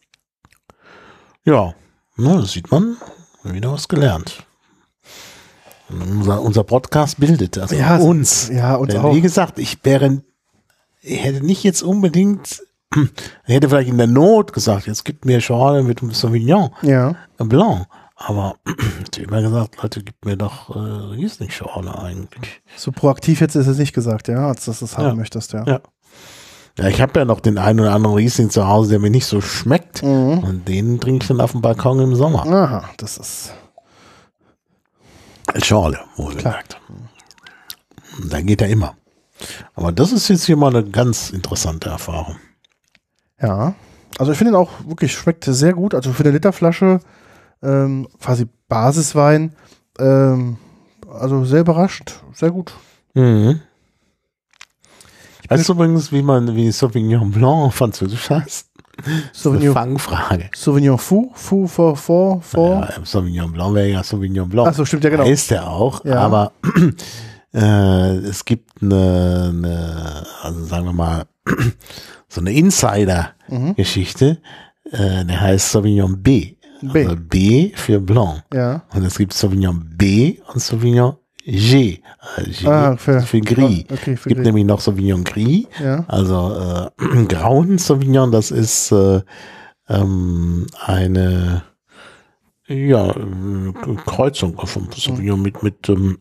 Ja, na, das sieht man, wieder was gelernt. Und unser, unser Podcast bildet also Ja, uns. Ja, uns Denn auch. wie gesagt, ich wäre, ich hätte nicht jetzt unbedingt er hätte vielleicht in der Not gesagt, jetzt gibt mir Schorle mit einem Sauvignon Ja. Blanc. Aber ich habe immer gesagt, Leute, gibt mir doch äh, Riesling-Schorle eigentlich. So proaktiv jetzt ist es nicht gesagt, ja, als dass du es haben Ja. möchtest, ja. Ja. Ja, ich habe ja noch den einen oder anderen Riesling zu Hause, der mir nicht so schmeckt. Mhm. Und den trinke ich dann auf dem Balkon im Sommer. Aha, das ist Schorle, wohlgemerkt. Da geht er immer. Aber das ist jetzt hier mal eine ganz interessante Erfahrung. ja. Also ich finde ihn auch wirklich, schmeckt sehr gut. Also für eine Literflasche ähm, quasi Basiswein. Ähm, also sehr überrascht, sehr gut. Mhm. Weißt du übrigens, wie man, wie Sauvignon Blanc auf Französisch heißt? Sauvignon, Eine Fangfrage. Sauvignon Fou, Fou for, for, for. Ja, Sauvignon Blanc wäre ja Sauvignon Blanc. Achso, stimmt, ja genau. Heißt er auch, Ja. aber äh, es gibt eine, eine, also sagen wir mal, so eine Insider-Geschichte, äh, der heißt Sauvignon B. B. Also B für Blanc. Ja. Und es gibt Sauvignon B und Sauvignon G. Äh, G Ah, für- für Gris. okay, Es für gibt Gris. nämlich noch Sauvignon Gris, Ja. also äh, grauen Sauvignon, das ist äh, ähm, eine ja, äh, Kreuzung vom Sauvignon mit, mit ähm,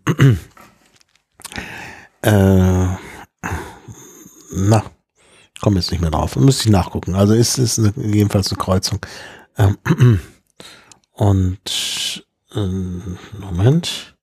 äh, na, komme jetzt nicht mehr drauf. Müsste ich nachgucken. Also ist ist eine, jedenfalls eine Kreuzung. Ähm, und ähm, Moment.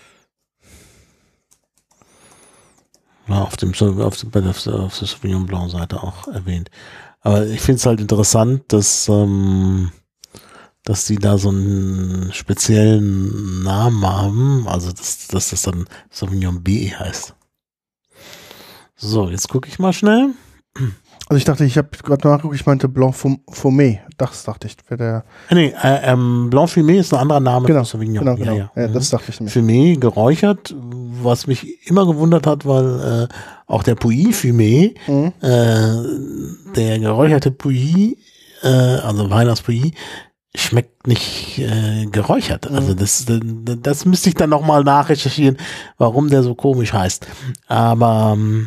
Ja, auf dem auf, dem- bei der, auf der Sauvignon Blanc Seite auch erwähnt. Aber ich finde es halt interessant, dass ähm, dass die da so einen speziellen Namen haben, also dass, dass das dann Sauvignon B heißt. So, jetzt gucke ich mal schnell. Also ich dachte, ich habe gerade nachgeguckt, ich meinte Blanc Fum- Fumé. Das dachte ich, wäre der. Ah, nee, äh, ähm, Blanc Fumé ist ein anderer Name Genau, für Sauvignon. genau, genau. Ja, Ja, ja. das dachte ich nämlich. Fumé geräuchert, was mich immer gewundert hat, weil äh, auch der Pouilly Fumé, Mhm. äh, der geräucherte Pouilly, äh, also Wein aus Pouilly, schmeckt nicht äh, geräuchert. Mhm. Also das, das, das müsste ich dann nochmal nachrecherchieren, warum der so komisch heißt. Aber ähm,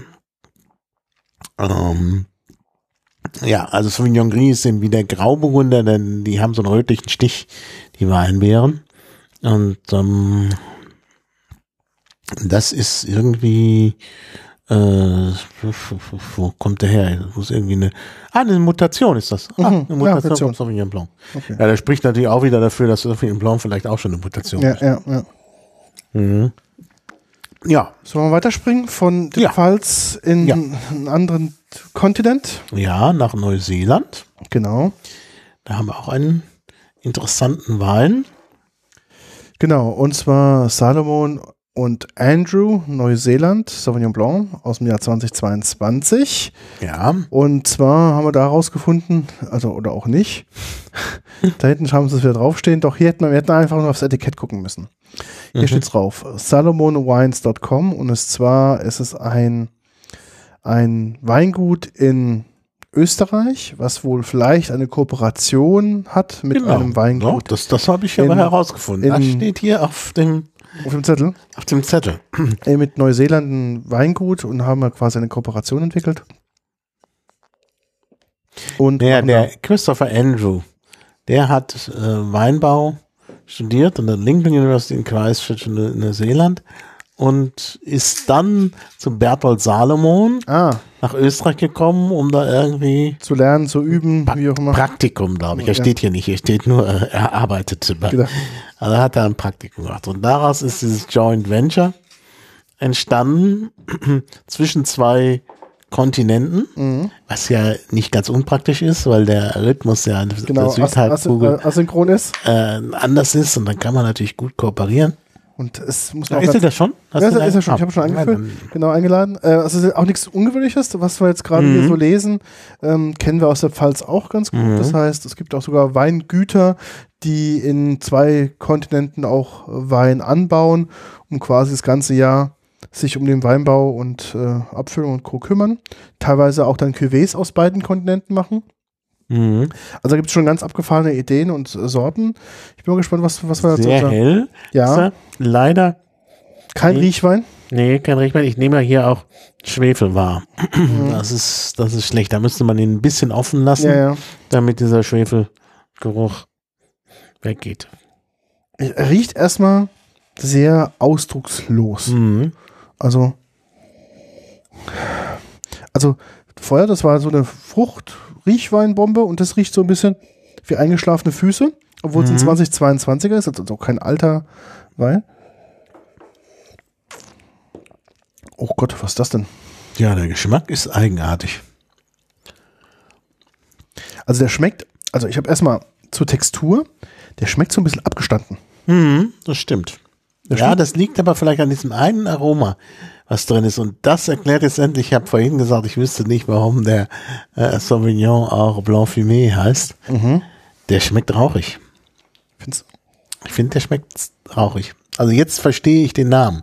ähm, ja, also Sauvignon Gris sind wie der Grauburgunder, denn die haben so einen rötlichen Stich, die Weinbeeren. Und ähm, das ist irgendwie, äh, wo kommt der her? Das muss irgendwie eine, ah, eine Mutation ist das. Ah, Mhm, eine ja, Mutation Mutation. von Sauvignon Blanc. Okay. Ja, das spricht natürlich auch wieder dafür, dass Sauvignon Blanc vielleicht auch schon eine Mutation Ja, ist. ja, ja. Mhm. Ja, Sollen wir weiterspringen von der Ja. Pfalz in Ja. einen anderen Kontinent? ja, nach Neuseeland. Genau. Da haben wir auch einen interessanten Wein. Genau, und zwar Salomon und Andrew, Neuseeland, Sauvignon Blanc aus dem Jahr zweitausendzweiundzwanzig. Ja, Und zwar haben wir da herausgefunden, also oder auch nicht, da hinten haben sie es wieder draufstehen, doch hier hätten wir, wir hätten einfach nur aufs Etikett gucken müssen. Hier Mhm. steht drauf, salomon wines dot com, und es zwar ist es ein, ein Weingut in Österreich, was wohl vielleicht eine Kooperation hat mit genau. einem Ja, Weingut das, das habe ich aber In- herausgefunden. Das in- steht hier auf dem, auf dem Zettel. auf dem Zettel. Äh, mit Neuseeland ein Weingut und haben wir quasi eine Kooperation entwickelt. Und Der, machen der Christopher Andrew, der hat äh, Weinbau studiert an der Lincoln University in Christchurch in Neu- Neuseeland und ist dann zu Berthold Salomon da, ah, nach Österreich gekommen, um da irgendwie zu lernen, zu üben, wie auch immer. Praktikum, glaube ich. Er Ja. steht hier nicht, hier steht nur, äh, er arbeitete bei. Genau. Also hat er ein Praktikum gemacht. Und daraus ist dieses Joint Venture entstanden zwischen zwei Kontinenten, Mhm. was ja nicht ganz unpraktisch ist, weil der Rhythmus ja an Genau, der as as Südhalbkugel asynchron ist. äh, anders ist und dann kann man natürlich gut kooperieren. Und es muss Ja, noch ist er ganz- das schon? Hast Ja, du ist, da- er- ist er schon. Ah, Ich habe schon ja, eingeführt, dann- genau eingeladen. Äh, also es ist auch nichts Ungewöhnliches, was wir jetzt gerade Mhm. hier so lesen, ähm, kennen wir aus der Pfalz auch ganz gut. Mhm. Das heißt, es gibt auch sogar Weingüter, die in zwei Kontinenten auch Wein anbauen, um quasi das ganze Jahr sich um den Weinbau und äh, Abfüllung und Co. kümmern. Teilweise auch dann Cuvées aus beiden Kontinenten machen. Mhm. Also da gibt es schon ganz abgefahrene Ideen und äh, Sorten. Ich bin mal gespannt, was, was wir dazu Sehr sagen. hell. Ist Ja, er. Leider kein Mhm. Riechwein. Nee, kein Riechwein. Ich nehme ja hier auch Schwefel wahr. Mhm. Das ist, das ist schlecht. Da müsste man ihn ein bisschen offen lassen, Ja, ja. damit dieser Schwefelgeruch weggeht. Er riecht erstmal sehr ausdruckslos. Mhm. Also, also vorher, das war so eine Frucht-Riechweinbombe und das riecht so ein bisschen wie eingeschlafene Füße, obwohl es Mhm. ein zwanzig zweiundzwanziger ist, also kein alter Wein. Oh Gott, was ist das denn? Ja, der Geschmack ist eigenartig. Also der schmeckt, also ich habe erstmal zur Textur, der schmeckt so ein bisschen abgestanden. Mhm, das stimmt. Der ja, stimmt. das liegt aber vielleicht an diesem einen Aroma, was drin ist. Und das erklärt jetzt endlich, ich habe vorhin gesagt, ich wüsste nicht, warum der äh, Sauvignon auch Blanc Fumé heißt. Mhm. Der schmeckt rauchig. Find's? Ich finde, der schmeckt rauchig. Also jetzt verstehe ich den Namen.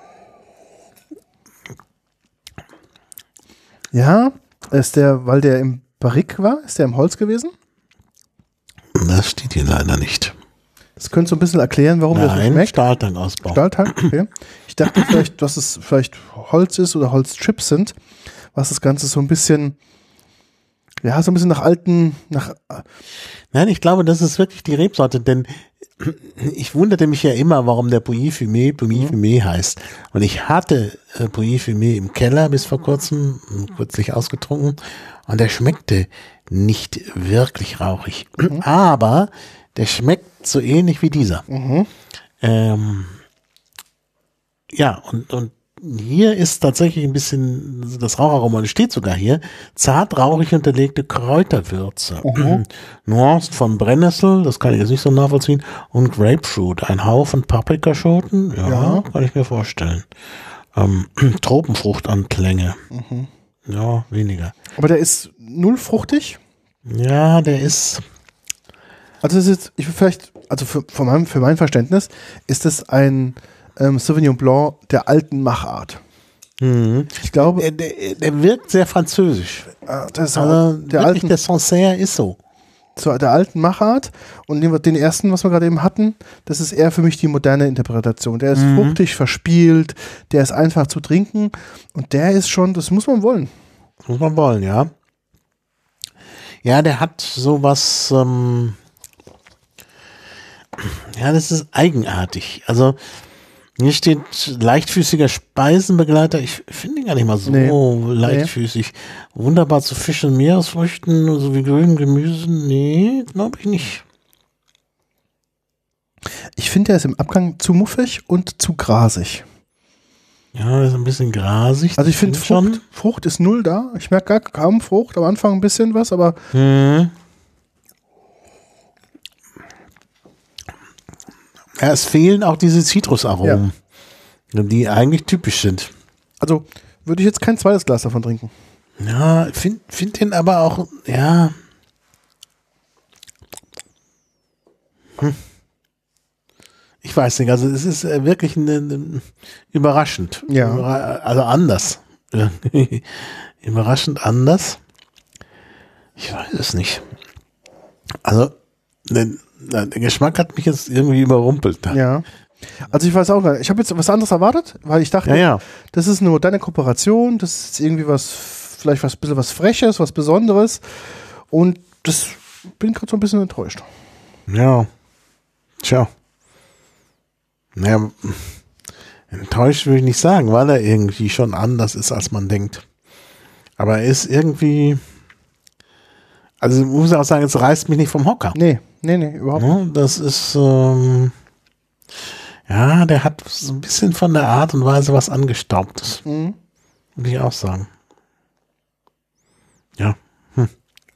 Ja, ist der, weil der im Barrique war, ist der im Holz gewesen? Das steht hier leider nicht. Das könnte so ein bisschen erklären, warum der so Nein, schmeckt. Stahltankausbau. Stahltank, okay. Ich dachte vielleicht, dass es vielleicht Holz ist oder Holzchips sind, was das Ganze so ein bisschen, ja, so ein bisschen nach alten, nach, Nein, ich glaube, das ist wirklich die Rebsorte, denn ich wunderte mich ja immer, warum der Pouilly Fumé Pouilly Fumé heißt. Und ich hatte äh, Pouilly Fumé im Keller bis vor kurzem, kürzlich ausgetrunken, und der schmeckte nicht wirklich rauchig. Mhm. Aber der schmeckt so ähnlich wie dieser. Mhm. Ähm, ja, und, und hier ist tatsächlich ein bisschen das Raucharoma, das steht sogar hier, zart rauchig unterlegte Kräuterwürze. Mhm. Nuancen von Brennnessel, das kann ich jetzt nicht so nachvollziehen, und Grapefruit, ein Haufen Paprikaschoten, ja, Ja. kann ich mir vorstellen. Ähm, Tropenfruchtanklänge, Mhm. ja, weniger. Aber der ist null fruchtig. Ja, der ist, Also das ist jetzt, ich will vielleicht, also für, für, mein, für mein Verständnis ist es ein ähm, Sauvignon Blanc der alten Machart. mhm. Ich glaube, der, der, der wirkt sehr französisch. äh, das ist Also der wirklich, alten, der Sancerre ist so. zu der alten Machart und den, den ersten, was wir gerade eben hatten, das ist eher für mich die moderne Interpretation. Der ist Mhm. fruchtig, verspielt, der ist einfach zu trinken und der ist schon, das muss man wollen. Das muss man wollen, ja. Ja, der hat sowas, ähm, ja, das ist eigenartig. Also, hier steht leichtfüßiger Speisenbegleiter. Ich finde ihn gar nicht mal so Nee. leichtfüßig. Wunderbar zu Fisch und Meeresfrüchten, sowie grünem Gemüse. Nee, glaube ich nicht. Ich finde, der ist im Abgang zu muffig und zu grasig. Ja, das ist ein bisschen grasig. Also ich finde, das Frucht, Frucht ist null da. Ich merke gar kaum Frucht, am Anfang ein bisschen was, aber Hm. Ja, es fehlen auch diese Zitrusaromen, die eigentlich typisch sind. also würde ich jetzt kein zweites Glas davon trinken. Ja, find, find den aber auch, ja. Hm. Ich weiß nicht, also es ist äh, wirklich eine, eine, überraschend. Ja. Überra- Also anders. Überraschend anders. Ich weiß es nicht. Also, der, der Geschmack hat mich jetzt irgendwie überrumpelt. Ja. Also ich weiß auch nicht. Ich habe jetzt was anderes erwartet, weil ich dachte, Ja, ja. das ist eine moderne Kooperation, das ist irgendwie was, vielleicht was bisschen was Freches, was Besonderes. Und das bin gerade so ein bisschen enttäuscht. Ja. Tja. Naja, enttäuscht würde ich nicht sagen, weil er irgendwie schon anders ist, als man denkt. Aber er ist irgendwie, also ich muss auch sagen, es reißt mich nicht vom Hocker. Nee, nee, nee, überhaupt nicht. Ja, das ist, ähm, ja, der hat so ein bisschen von der Art und Weise was Angestaubtes. Mhm. Würde ich auch sagen. Ja. Hm.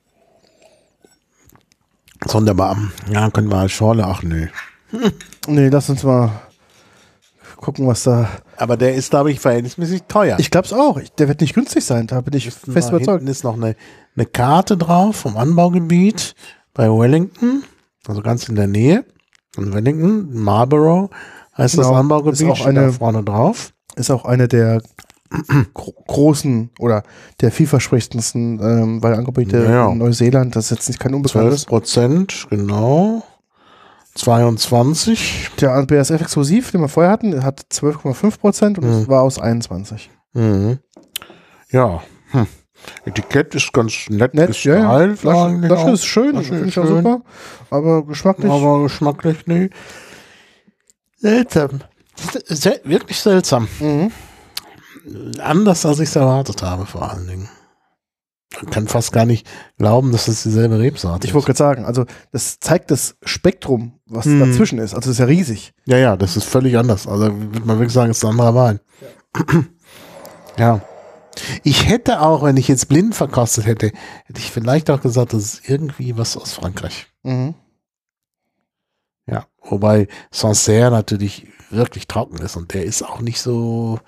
Sonderbar. Ja, können wir als Schorle, ach nö. Nee, lass uns mal gucken, was da. Aber der ist, glaube ich, verhältnismäßig teuer. Ich glaube es auch. Ich, der wird nicht günstig sein, da bin ich fest Da überzeugt. hinten ist noch eine, eine Karte drauf vom Anbaugebiet bei Wellington, also ganz in der Nähe von Wellington, Marlborough heißt Genau. das Anbaugebiet, Ist auch steht eine- da vorne drauf. Ist auch eine der gro großen oder der vielversprechendsten ähm, Weinangebiete Ja, ja. in Neuseeland. Das ist jetzt nicht kein unbekanntes. zwölf Prozent, genau. zweiundzwanzig. Der B A S F exklusiv, den wir vorher hatten, hat zwölf Komma fünf Prozent und es Mhm. war aus einundzwanzig. Mhm. Ja, hm. Etikett ist ganz nett, Nett, ja, ja. gestaltet Flasche, eigentlich Flasche auch. ist schön, Flasche finde ist ich auch schön. super, aber geschmacklich. Aber geschmacklich, nee. Seltsam. Sel wirklich seltsam. Mhm. Anders, als ich es erwartet habe, vor allen Dingen. Man kann fast gar nicht glauben, dass es dieselbe Rebsorte Ich ist. wollte gerade sagen, also das zeigt das Spektrum, was Mhm. dazwischen ist. Also das ist ja riesig. Ja, ja, das ist völlig anders. Also würde man wirklich sagen, es ist ein anderer Wein. Ja. Ich hätte auch, wenn ich jetzt blind verkostet hätte, hätte ich vielleicht auch gesagt, das ist irgendwie was aus Frankreich. Mhm. Ja, wobei Sancerre natürlich wirklich trocken ist und der ist auch nicht so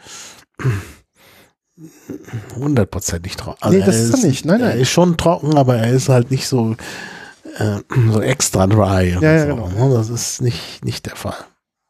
hundertprozentig trocken. Also Nee, das er ist er nicht. Nein, nein. Er ist schon trocken, aber er ist halt nicht so, äh, so extra dry. Ja, ja, so. genau. Das ist nicht, nicht der Fall.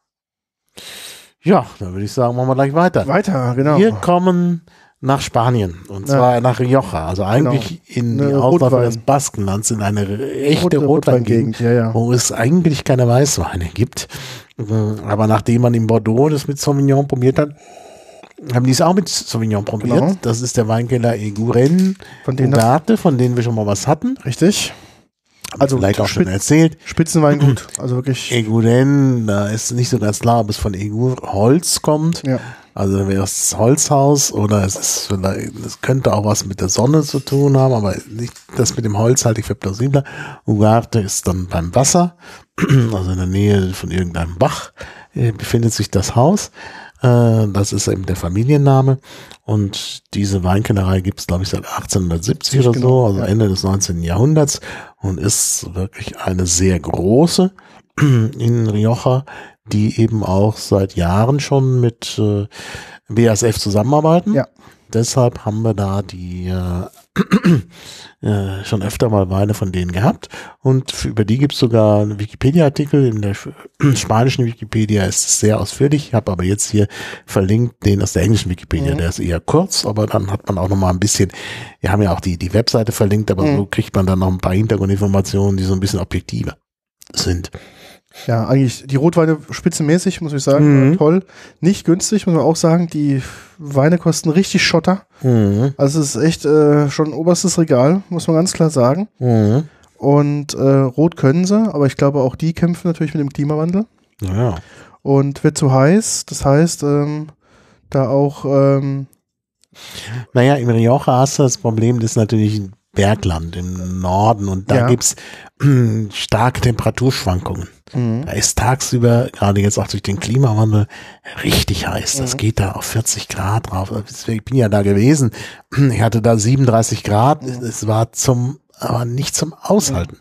Ja, dann würde ich sagen, machen wir gleich weiter. Weiter, genau. Wir kommen nach Spanien und Ja. zwar nach Rioja, also eigentlich in die Eine Ausläufer Rotwein. des Baskenlands, in eine echte Rote- Rotweingegend, ja, ja. wo es eigentlich keine Weißweine gibt. Aber nachdem man in Bordeaux das mit Sauvignon probiert hat, haben die es auch mit Sauvignon probiert. Genau. Das ist der Weinkeller Eguren Von denen Ugarte, von denen wir schon mal was hatten. Richtig. Also Vielleicht auch schon Spit- erzählt. Spitzenweingut. Also wirklich. Eguren, da ist nicht so ganz klar, ob es von Egur Holz kommt. Ja. Also wäre es das Holzhaus oder es ist vielleicht, es könnte auch was mit der Sonne zu tun haben, aber nicht, das mit dem Holz halte ich für plausibler. Ugarte ist dann beim Wasser, also in der Nähe von irgendeinem Bach äh, befindet sich das Haus. Äh, das ist eben der Familienname und diese Weinkellerei gibt es, glaube ich, seit achtzehnhundertsiebzig oder Genau, so, also ja. Ende des neunzehnten Jahrhunderts und ist wirklich eine sehr große in Rioja, die eben auch seit Jahren schon mit äh, B A S F zusammenarbeiten. Ja. Deshalb haben wir da die äh, äh, schon öfter mal Weine von denen gehabt. Und für, über die gibt es sogar einen Wikipedia-Artikel. In der spanischen Wikipedia ist es sehr ausführlich. Ich habe aber jetzt hier verlinkt den aus der englischen Wikipedia. Mhm. Der ist eher kurz, aber dann hat man auch noch mal ein bisschen, wir haben ja auch die, die Webseite verlinkt, aber Mhm. so kriegt man dann noch ein paar Hintergrundinformationen, die so ein bisschen objektiver sind. Ja, eigentlich die Rotweine spitzenmäßig, muss ich sagen. Mhm. Toll. Nicht günstig, muss man auch sagen. Die Weine kosten richtig Schotter. Mhm. Also es ist echt äh, schon oberstes Regal, muss man ganz klar sagen. Mhm. Und äh, rot können sie, aber ich glaube auch die kämpfen natürlich mit dem Klimawandel. Ja. Und wird zu heiß. Das heißt, ähm, da auch ähm, Naja, im Rioja hast du das Problem, das ist natürlich ein Bergland im Norden und da Ja. gibt's äh, starke Temperaturschwankungen. mh. Da ist tagsüber, gerade jetzt auch durch den Klimawandel, richtig heiß. Das Mhm. geht da auf vierzig Grad drauf. Ich bin ja da gewesen. Ich hatte da siebenunddreißig Grad. Mhm. Es war zum, aber nicht zum Aushalten.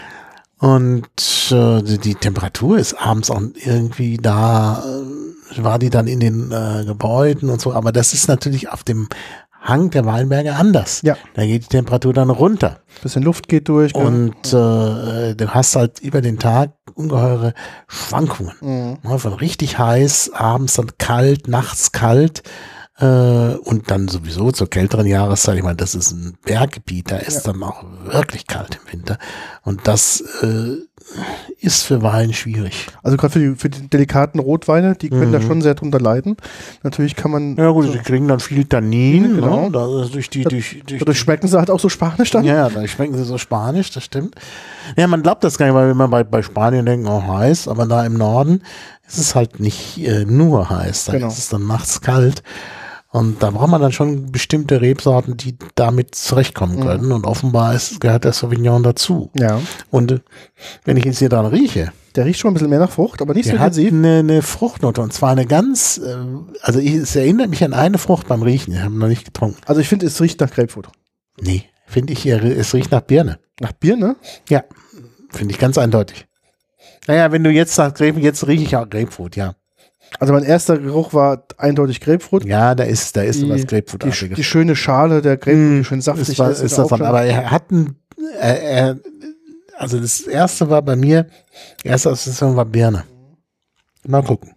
Und äh, die, die Temperatur ist abends auch irgendwie da, äh, war die dann in den äh, Gebäuden und so. Aber das ist natürlich auf dem Hang der Weinberge anders. Ja. Da geht die Temperatur dann runter. Bisschen Luft geht durch. gell? Und äh, du hast halt über den Tag ungeheure Schwankungen. Mhm. Ne, von richtig heiß, abends dann kalt, nachts kalt äh, und dann sowieso zur kälteren Jahreszeit. Ich meine, das ist ein Berggebiet, da ist Ja. dann auch wirklich kalt im Winter. Und das äh, ist für Wein schwierig. Also gerade für die, für die delikaten Rotweine, die können da Mhm. schon sehr drunter leiden. Natürlich kann man, Ja gut, sie kriegen dann viel Tannin, Genau. ne? Da, durch die, durch, durch dadurch schmecken sie halt auch so spanisch dann. Ja, ja, da schmecken sie so spanisch, das stimmt. Ja, man glaubt das gar nicht, weil wenn man bei, bei Spanien denkt, oh heiß, aber da im Norden ist es halt nicht äh, nur heiß, da Genau. ist es dann nachts kalt. Und da braucht man dann schon bestimmte Rebsorten, die damit zurechtkommen Mhm. können. Und offenbar ist, gehört der Sauvignon dazu. Ja, Und äh, wenn ich jetzt hier dran rieche, der riecht schon ein bisschen mehr nach Frucht, aber nicht so der hat intensiv. eine, eine Fruchtnote und zwar eine ganz, äh, also ich, es erinnert mich an eine Frucht beim Riechen, ich habe noch nicht getrunken. Also ich finde, es riecht nach Grapefruit. Nee, finde ich, hier, es riecht nach Birne. Nach Bier, ne? Ja, finde ich ganz eindeutig. Naja, wenn du jetzt sagst Grapefruit, jetzt rieche ich auch Grapefruit, ja. Also mein erster Geruch war eindeutig Grapefruit. Ja, da ist, da ist Die- was Die, Grapefruitartiges. die schöne Schale der Grapefruit, die schön saftig ist, was, ist. ist auch davon, schon- aber er hat ein, er, er, also das erste war bei mir, erste Assoziation war Birne. Mal gucken.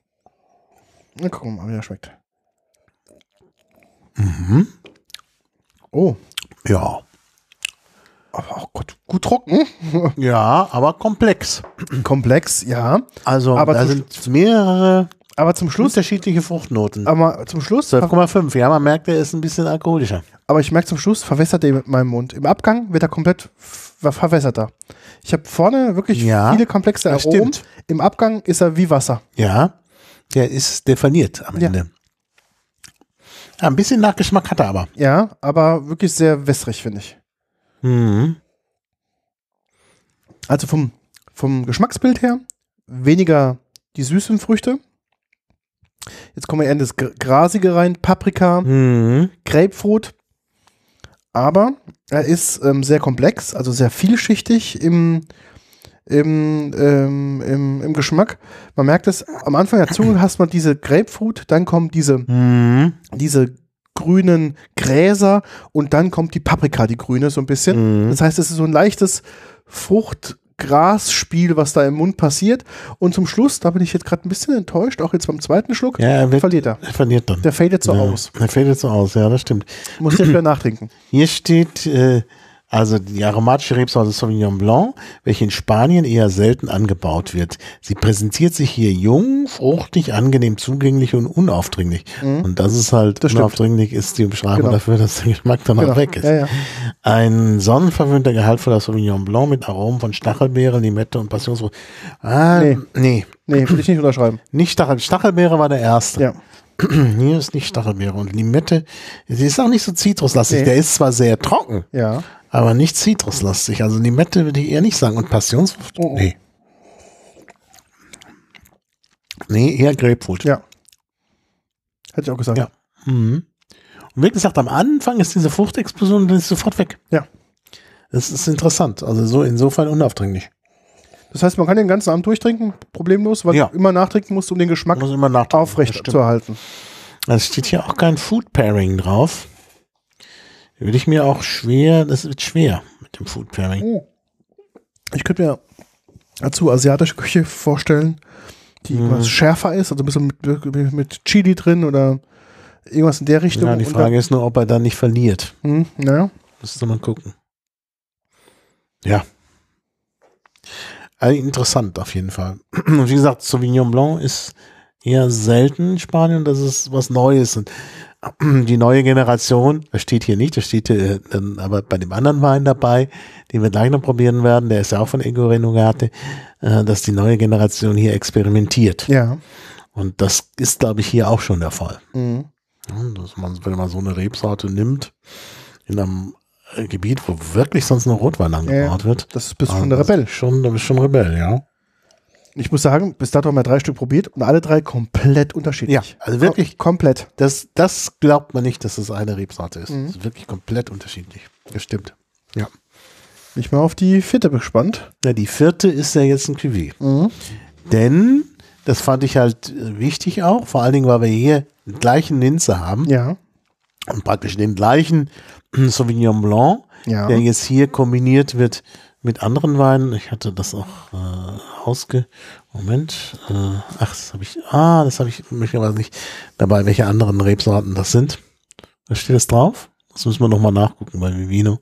Na, gucken wir mal, wie er schmeckt. Mhm. Oh, Ja. aber auch gut, gut trocken. Ja, aber komplex. Komplex, ja. Also Aber da zum sind mehrere Aber zum Schluss, unterschiedliche Fruchtnoten. aber zum Schluss, zwölf Komma fünf, ja, man merkt, er ist ein bisschen alkoholischer. aber ich merke zum Schluss, verwässert er mit meinem Mund. Im Abgang wird er komplett ver verwässerter. Ich habe vorne wirklich Ja, viele komplexe das Aromen. stimmt. Im Abgang ist er wie Wasser. Ja, der ist, der verliert am Ja. Ende. Ja, ein bisschen Nachgeschmack hat er aber. Ja, aber wirklich sehr wässrig, finde ich. Mhm. Also vom, vom Geschmacksbild her weniger die süßen Früchte. Jetzt kommen wir eher in das Gr- Grasige rein. Paprika, Mhm. Grapefruit. Aber er ist ähm, sehr komplex, also sehr vielschichtig im, im, ähm, im, im Geschmack. Man merkt es, am Anfang der Zunge hast man diese Grapefruit, dann kommen diese, Mhm. diese grünen Gräser und dann kommt die Paprika, die grüne, so ein bisschen. Mhm. Das heißt, es ist so ein leichtes Frucht-Gras-Spiel, was da im Mund passiert. Und zum Schluss, da bin ich jetzt gerade ein bisschen enttäuscht, auch jetzt beim zweiten Schluck, Ja, er wird, verliert er. er verliert dann. Der fadet so ja. aus. Er fadet so aus, ja, das stimmt. Muss ich jetzt wieder nachtrinken. Hier steht, äh, also die aromatische Rebsorte Sauvignon Blanc, welche in Spanien eher selten angebaut wird. Sie präsentiert sich hier jung, fruchtig, angenehm zugänglich und unaufdringlich. Und das ist halt, Das stimmt. unaufdringlich ist die Beschreibung Genau. dafür, dass der Geschmack danach Genau. weg ist. Ja, ja. Ein sonnenverwöhnter, gehaltvoller Sauvignon Blanc mit Aromen von Stachelbeere, Limette und Passionsfrucht. Ah, Nee. nee. Nee, will ich nicht unterschreiben. Nicht Stachel, Stachelbeere war der erste. Ja. Hier ist nicht Stachelbeere und Limette. Sie ist auch nicht so zitruslastig. Nee. Der ist zwar sehr trocken, Ja. aber nicht zitruslastig. Also Limette würde ich eher nicht sagen. Und Passionsfrucht? Oh, oh. Nee. Nee, eher Grapefruit. Ja. Hätte ich auch gesagt. Ja. Mhm. Und wie gesagt, am Anfang ist diese Fruchtexplosion und dann ist sie sofort weg. Ja. Das ist interessant. Also so insofern unaufdringlich. Das heißt, man kann den ganzen Abend durchtrinken, problemlos, weil Ja. du immer nachtrinken musst, um den Geschmack Muss immer nachtrinken. aufrecht Das stimmt. zu erhalten. Es steht hier auch kein Food Pairing drauf. Würde ich mir auch schwer, das wird schwer mit dem Food Pairing. Ich könnte mir dazu asiatische Küche vorstellen, die Mhm. etwas schärfer ist, also ein bisschen mit, mit Chili drin oder irgendwas in der Richtung. Ja, die Und Frage ist nur, ob er dann nicht verliert. dann, hm, naja. Müsste man gucken. Ja. Also interessant auf jeden Fall. Und wie gesagt, Sauvignon Blanc ist eher selten in Spanien. Das ist was Neues. Und die neue Generation, das steht hier nicht, das steht äh, dann aber bei dem anderen Wein dabei, den wir gleich noch probieren werden, der ist ja auch von Ego Renegade, äh, dass die neue Generation hier experimentiert. Ja. Und das ist, glaube ich, hier auch schon der Fall. Mhm. Ja, dass man, wenn man so eine Rebsorte nimmt, in einem äh, Gebiet, wo wirklich sonst nur Rotwein angebaut Ja, wird. Das bist also schon der das Rebell. ist Schon, das ist schon Rebell, ja. Ich muss sagen, bis dato haben wir drei Stück probiert und alle drei komplett unterschiedlich. Ja, also wirklich- Kom komplett. Das, das glaubt man nicht, dass es eine Rebsorte ist. Mhm. Das ist wirklich komplett unterschiedlich. Das stimmt. Ja. Bin ich mal auf die vierte gespannt. Ja, die vierte ist ja jetzt ein Cuvée. Mhm. Denn, das fand ich halt äh, wichtig auch, vor allen Dingen, weil wir hier den gleichen Linze haben Ja. und praktisch den gleichen Sauvignon Blanc, Ja. der jetzt hier kombiniert wird mit anderen Weinen. Ich hatte das auch äh, ausge... Moment. Äh, ach, das habe ich... Ah, das habe ich möglicherweise nicht dabei, welche anderen Rebsorten das sind. Da steht es drauf. Das müssen wir nochmal nachgucken bei Vivino.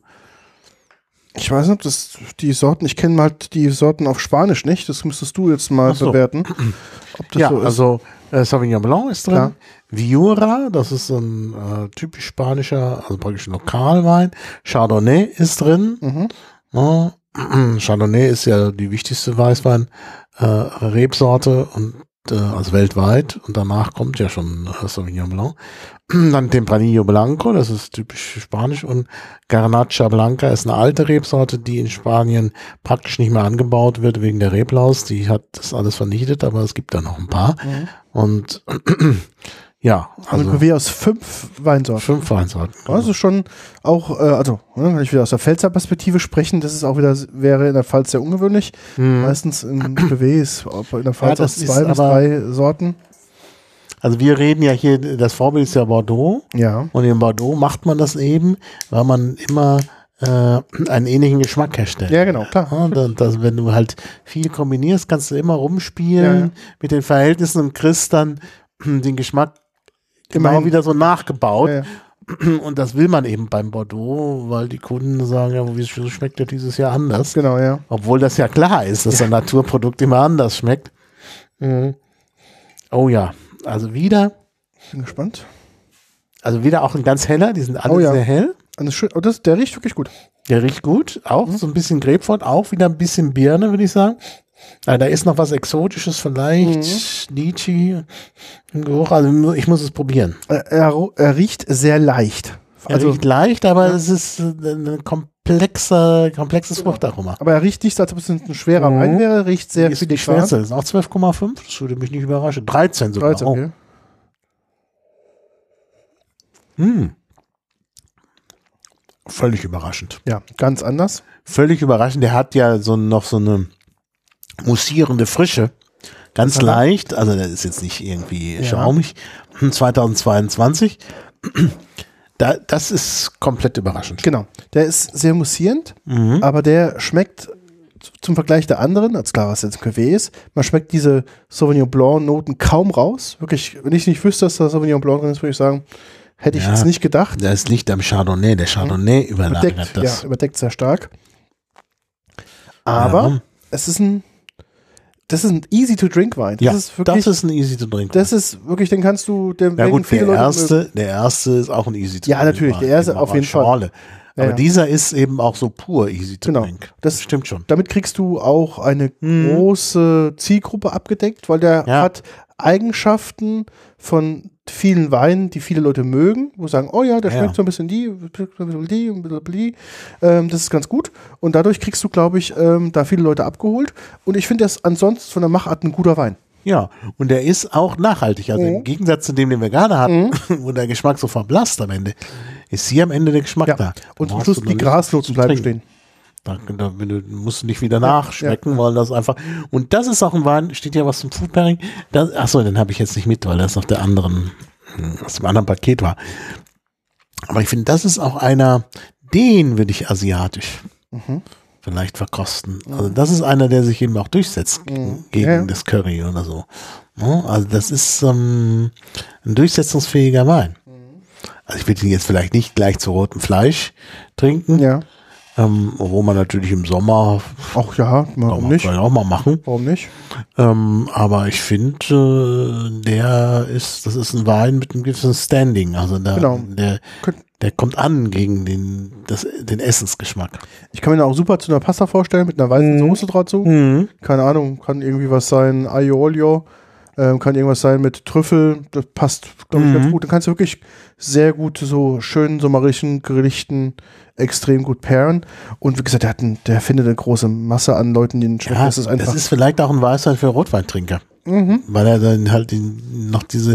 Ich weiß nicht, ob das die Sorten, ich kenne halt die Sorten auf Spanisch nicht, das müsstest du jetzt mal Ach so. bewerten. Ob das Ja, so ist. also äh, Sauvignon Blanc ist drin. Klar. Viura, das ist ein äh, typisch spanischer, also praktisch Lokalwein. Chardonnay ist drin. Mhm. Ja, Chardonnay ist ja die wichtigste Weißwein äh, Rebsorte und äh, also weltweit und danach kommt ja schon äh, Sauvignon Blanc. Dann Tempranillo Blanco, das ist typisch spanisch und Garnacha Blanca ist eine alte Rebsorte, die in Spanien praktisch nicht mehr angebaut wird wegen der Reblaus. Die hat das alles vernichtet, aber es gibt da noch ein paar. Mhm. Und ja, Also also Cuvée aus fünf Weinsorten. fünf Weinsorten. Also schon auch, äh, also, ne, wenn ich wieder aus der Pfälzer Perspektive sprechen, das ist auch wieder, wäre in der Pfalz sehr ungewöhnlich. Hm. Meistens in Cuvée ist in der Pfalz Ja, aus das zwei ist bis aber- drei Sorten. Also wir reden ja hier, das Vorbild ist ja Bordeaux. Ja. Und in Bordeaux macht man das eben, weil man immer äh, einen ähnlichen Geschmack herstellt. Ja, genau, klar. Ja, das, das, wenn du halt viel kombinierst, kannst du immer rumspielen Ja, ja. mit den Verhältnissen und kriegst dann den Geschmack genau Immerhin. wieder so nachgebaut. Ja, ja. Und das will man eben beim Bordeaux, weil die Kunden sagen, ja, wieso schmeckt der dieses Jahr anders? Genau, ja. Obwohl das ja klar ist, dass ja. ein Naturprodukt immer anders schmeckt. Mhm. Oh ja, also wieder. Bin gespannt. Also wieder auch ein ganz heller, die sind alle oh ja. sehr hell. Das, oh, das, der riecht wirklich gut. Der riecht gut, auch mhm. so ein bisschen Grapefruit, auch wieder ein bisschen Birne, würde ich sagen. Also da ist noch was Exotisches vielleicht, mhm. Litchi im Geruch, also ich muss es probieren. Er, er riecht sehr leicht. Er also, riecht leicht, aber ja. es ist ein komplexer, komplexes Fruchtaroma. Aber er riecht nicht, als ob es ein schwerer mhm. Wein wäre, riecht sehr viel. Die schwerste ist auch zwölf Komma fünf, das würde mich nicht überraschen. dreizehn sogar. dreizehn, okay. Oh. Hm. Völlig überraschend. Ja, ganz anders. Völlig überraschend. Der hat ja so noch so eine mussierende Frische. Ganz Aha. leicht. Also der ist jetzt nicht irgendwie ja. schaumig. zweitausendzweiundzwanzig. Da, das ist komplett überraschend. Genau. Der ist sehr mussierend, mhm. aber der schmeckt zum Vergleich der anderen, als klar, was jetzt ein Cuvée ist, man schmeckt diese Sauvignon Blanc Noten kaum raus. Wirklich, wenn ich nicht wüsste, dass da Sauvignon Blanc drin ist, würde ich sagen, hätte ich ja, jetzt nicht gedacht. Das liegt am Chardonnay. Der Chardonnay mhm. überlagert überdeckt, das. Ja, überdeckt sehr stark. Aber ja. es ist ein, das ist ein Easy-to-Drink-Wein. Das ja, ist wirklich, das ist ein Easy-to-Drink-Wein. Das ist wirklich, den kannst du, den ja gut, viele der Leute erste, mögen. der erste ist auch ein Easy-to-Drink. Ja, natürlich, der erste auf jeden Fall. Aber ja, ja. dieser ist eben auch so pur Easy-to-Drink. Genau. Das, das stimmt schon. Damit kriegst du auch eine mhm. große Zielgruppe abgedeckt, weil der ja. hat Eigenschaften von vielen Weinen, die viele Leute mögen, wo sie sagen, oh ja, der schmeckt ja. so ein bisschen die, ein bisschen die, ein bisschen die. Ähm, das ist ganz gut. Und dadurch kriegst du, glaube ich, ähm, da viele Leute abgeholt. Und ich finde das ansonsten von der Machart ein guter Wein. Ja, und der ist auch nachhaltig. Also mhm. im Gegensatz zu dem, den wir gerade hatten, mhm. wo der Geschmack so verblasst am Ende, ist hier am Ende der Geschmack ja. da. Und zum Schluss die Grasnoten bleiben stehen. Da, da musst du nicht wieder nachschmecken, ja. weil das einfach. Und das ist auch ein Wein, steht ja was zum Food Pairing. Das, achso, den habe ich jetzt nicht mit, weil das auf der anderen, aus dem anderen Paket war. Aber ich finde, das ist auch einer, den würde ich asiatisch mhm. vielleicht verkosten. Also das ist einer, der sich eben auch durchsetzt mhm. gegen ja. das Curry oder so. Also das ist ähm, ein durchsetzungsfähiger Wein. Also ich würde ihn jetzt vielleicht nicht gleich zu rotem Fleisch trinken. Ja. Ähm, wo man natürlich im Sommer auch ja, warum nicht? Kann man auch mal machen. Warum nicht? Ähm, aber ich finde, äh, der ist, das ist ein Wein mit einem gewissen Standing. Also der, genau. der, der kommt an gegen den, das, den Essensgeschmack. Ich kann mir da auch super zu einer Pasta vorstellen mit einer weißen mhm. Soße dazu. Mhm. Keine Ahnung, kann irgendwie was sein, Aglio Olio. Ähm, kann irgendwas sein mit Trüffel, das passt, glaube ich, mhm. ganz gut. Dann kannst du wirklich sehr gut so schönen sommerlichen Gerichten extrem gut pairen. Und wie gesagt, der, hat ein, der findet eine große Masse an Leuten, die den schmecken. Ja, das ist einfach. Das ist vielleicht auch ein Weißwein für Rotweintrinker. Mhm. Weil er dann halt die, noch diese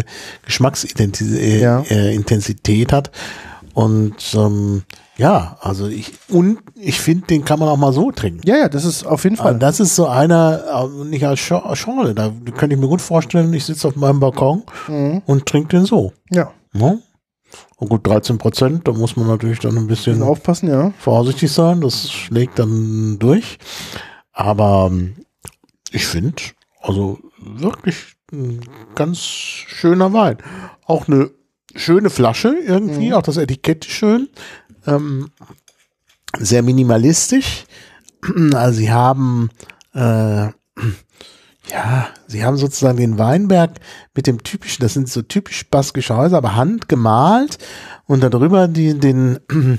Geschmacksintensität äh, hat. Und ähm, ja, also ich und ich finde, den kann man auch mal so trinken. Ja, ja, das ist auf jeden Fall. Also das ist so einer, nicht als Schorle, da könnte ich mir gut vorstellen, ich sitze auf meinem Balkon mhm. und trinke den so. Ja. ja. Und gut, dreizehn Prozent, da muss man natürlich dann ein bisschen aufpassen, ja. vorsichtig sein, das schlägt dann durch. Aber ich finde, also wirklich ein ganz schöner Wein. Auch eine schöne Flasche irgendwie, mhm. auch das Etikett ist schön. Ähm, sehr minimalistisch. Also sie haben äh, ja, sie haben sozusagen den Weinberg mit dem typischen, das sind so typisch baskische Häuser, aber handgemalt und darüber die, den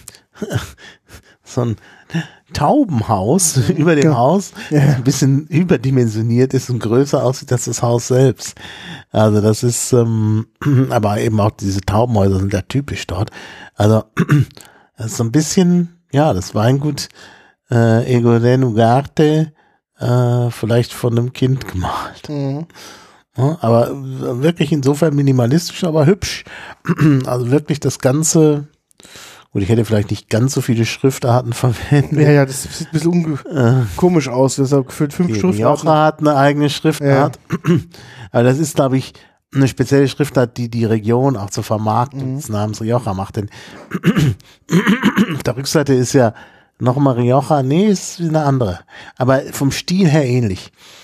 so ein Taubenhaus mhm. über dem ja. Haus, das ja. ein bisschen überdimensioniert ist und größer aussieht als das Haus selbst. Also das ist, ähm, aber eben auch diese Taubenhäuser sind ja typisch dort. Also das ist so ein bisschen, ja, das Weingut äh, Egoren Ugarte äh, vielleicht von einem Kind gemalt. Mhm. Ja, aber wirklich insofern minimalistisch, aber hübsch. Also wirklich das Ganze. Gut, ich hätte vielleicht nicht ganz so viele Schriftarten verwendet. Ja, ja, das sieht ein bisschen äh, komisch aus. Deshalb gefühlt fünf die Schriftarten. Rioja hat eine eigene Schriftart. Ja. Aber das ist, glaube ich, eine spezielle Schriftart, die die Region auch zur Vermarktung mhm. des Namens Rioja macht. Denn auf der Rückseite ist ja nochmal Rioja. Nee, ist eine andere. Aber vom Stil her ähnlich.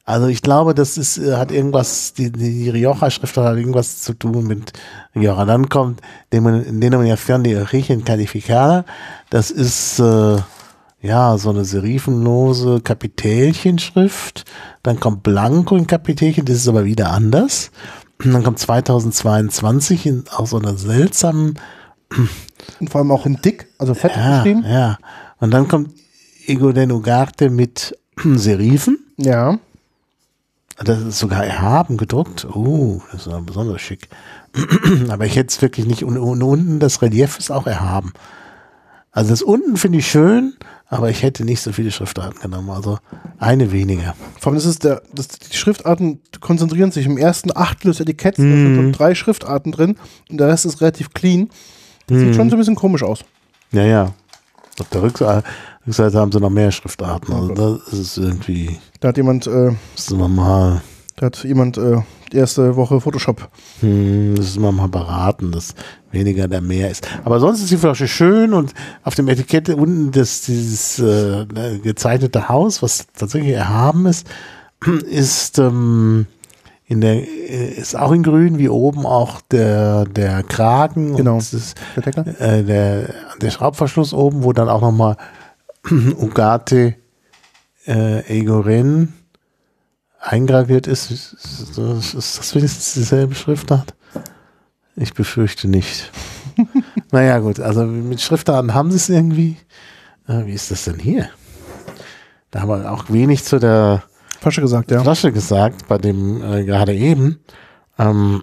Also ich glaube, das ist, hat irgendwas, die, die Rioja-Schrift hat irgendwas zu tun mit Rioja. Dann kommt Denominación de Origen Calificada. Das ist äh, ja so eine serifenlose Kapitelchenschrift. Dann kommt Blanco in Kapitelchen, das ist aber wieder anders. Und dann kommt zweitausendzweiundzwanzig in auch so einer seltsamen und vor allem auch in dick, also fett ja, geschrieben. Ja. Und dann kommt Ego de Ugarte mit Serifen. Ja. Das ist sogar erhaben gedruckt. Oh, das ist besonders schick. Aber ich hätte es wirklich nicht. Und, und unten das Relief ist auch erhaben. Also das unten finde ich schön, aber ich hätte nicht so viele Schriftarten genommen. Also eine weniger. Vor allem ist es der, das, die Schriftarten konzentrieren sich im ersten Achtel des Etiketts. Mhm. Da sind so drei Schriftarten drin und der Rest ist relativ clean. Das mhm. sieht schon so ein bisschen komisch aus. Ja, ja. Auf der Rückseite, Rückseite haben sie noch mehr Schriftarten. Also okay. Das ist irgendwie. Da hat jemand, äh, das ist immer mal. Da hat jemand äh, die erste Woche Photoshop. Hm, das ist immer mal beraten, dass weniger der mehr ist. Aber sonst ist die Flasche schön und auf dem Etikett unten das, dieses äh, gezeichnete Haus, was tatsächlich erhaben ist, ist ähm, in der ist auch in grün, wie oben auch der der Kragen genau. Und das, äh, der der Schraubverschluss oben, wo dann auch nochmal Ugarte äh, Egoren eingraviert ist. Ist das, ist das wenigstens dieselbe Schriftart? Ich befürchte nicht. Naja gut, also mit Schriftarten haben sie es irgendwie. Äh, wie ist das denn hier? Da haben wir auch wenig zu der Flasche gesagt, ja. Flasche gesagt, bei dem äh, gerade eben. Ähm,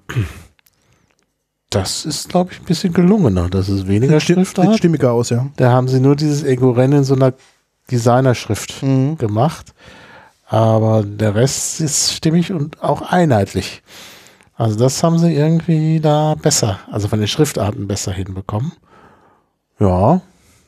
das ist, glaube ich, ein bisschen gelungener. Das ist weniger Sti- Schriftart. Sieht stimmiger aus, ja. Da haben sie nur dieses Egoren in so einer Designerschrift mhm. gemacht. Aber der Rest ist stimmig und auch einheitlich. Also das haben sie irgendwie da besser, also von den Schriftarten besser hinbekommen. Ja.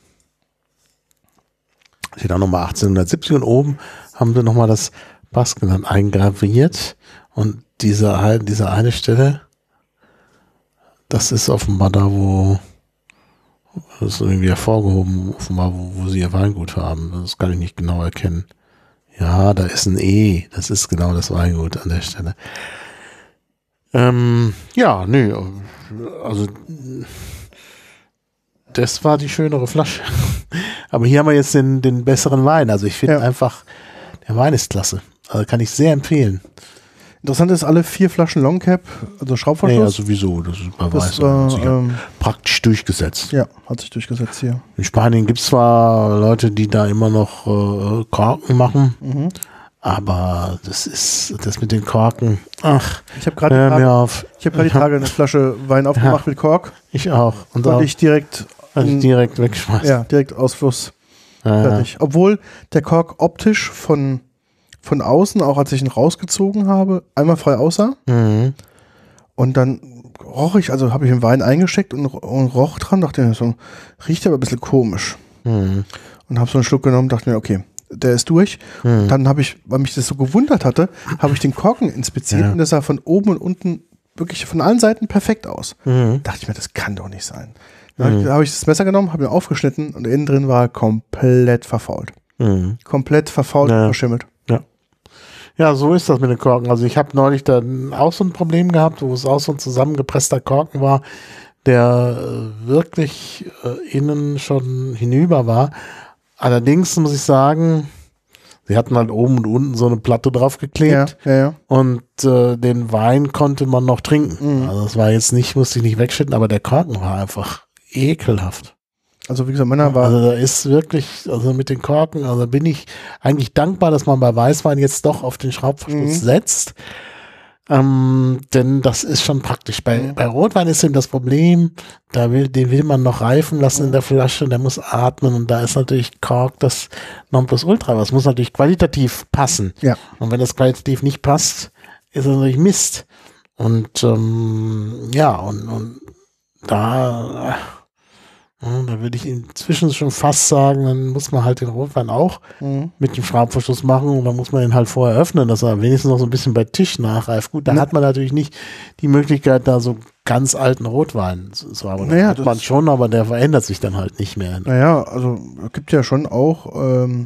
Steht auch nochmal achtzehnhundertsiebzig und oben haben sie nochmal das Baskenland eingraviert. Und diese, diese eine Stelle, das ist offenbar da, wo das ist irgendwie hervorgehoben, offenbar, wo, wo sie ihr Weingut haben. Das kann ich nicht genau erkennen. Ja, da ist ein E. Das ist genau das Weingut an der Stelle. Ähm, ja, nö. Also das war die schönere Flasche. Aber hier haben wir jetzt den, den besseren Wein. Also ich finde ja. einfach, der Wein ist klasse. Also kann ich sehr empfehlen. Interessant ist, alle vier Flaschen Longcap, also Schraubverschluss. Ja, sowieso. Das ist bei das Weiß. war, sich ähm, praktisch durchgesetzt. Ja, hat sich durchgesetzt hier. In Spanien gibt es zwar Leute, die da immer noch äh, Korken machen, mhm. aber das ist das mit den Korken. Ach, ich habe gerade hör mir auf. Ich habe gerade die Tage eine Flasche Wein aufgemacht ja, mit Kork. Ich auch. Und auch, ich direkt, also ich direkt wegschmeißen. Ja, direkt Ausfluss. Ja, fertig. Ja. Obwohl der Kork optisch von von außen, auch als ich ihn rausgezogen habe, einmal frei aussah. Mhm. Und dann roch ich, also habe ich den Wein eingesteckt und, und roch dran, dachte mir, so, riecht aber ein bisschen komisch. Mhm. Und habe so einen Schluck genommen, dachte mir, okay, der ist durch. Mhm. Und dann habe ich, weil mich das so gewundert hatte, habe ich den Korken inspiziert ja. und das sah von oben und unten wirklich von allen Seiten perfekt aus. Mhm. Dachte ich mir, das kann doch nicht sein. Dann mhm. habe ich das Messer genommen, habe ihn aufgeschnitten und innen drin war komplett verfault. Mhm. Komplett verfault ja. und verschimmelt. Ja. Ja, so ist das mit den Korken. Also ich habe neulich dann auch so ein Problem gehabt, wo es auch so ein zusammengepresster Korken war, der äh, wirklich äh, innen schon hinüber war. Allerdings muss ich sagen, sie hatten halt oben und unten so eine Platte draufgeklebt ja, ja, ja. und äh, den Wein konnte man noch trinken. Mhm. Also das war jetzt nicht, musste ich nicht wegschütten, aber der Korken war einfach ekelhaft. Also wie gesagt, meiner war... Also da ist wirklich, also mit den Korken, also bin ich eigentlich dankbar, dass man bei Weißwein jetzt doch auf den Schraubverschluss mhm. setzt. Ähm, denn das ist schon praktisch. Bei, mhm. bei Rotwein ist eben das Problem, da will, den will man noch reifen lassen mhm. in der Flasche, der muss atmen und da ist natürlich Kork das Nonplusultra. Das muss natürlich qualitativ passen. Ja. Und wenn das qualitativ nicht passt, ist das natürlich Mist. Und ähm, ja, und, und da... Ja, da würde ich inzwischen schon fast sagen, dann muss man halt den Rotwein auch mhm. mit dem Schraubverschluss machen und dann muss man ihn halt vorher öffnen, dass er wenigstens noch so ein bisschen bei Tisch nachreift. Gut, da ja. hat man natürlich nicht die Möglichkeit, da so ganz alten Rotwein zu, zu haben. Naja, hat man schon, aber der verändert sich dann halt nicht mehr. Naja, also es gibt ja schon auch ähm,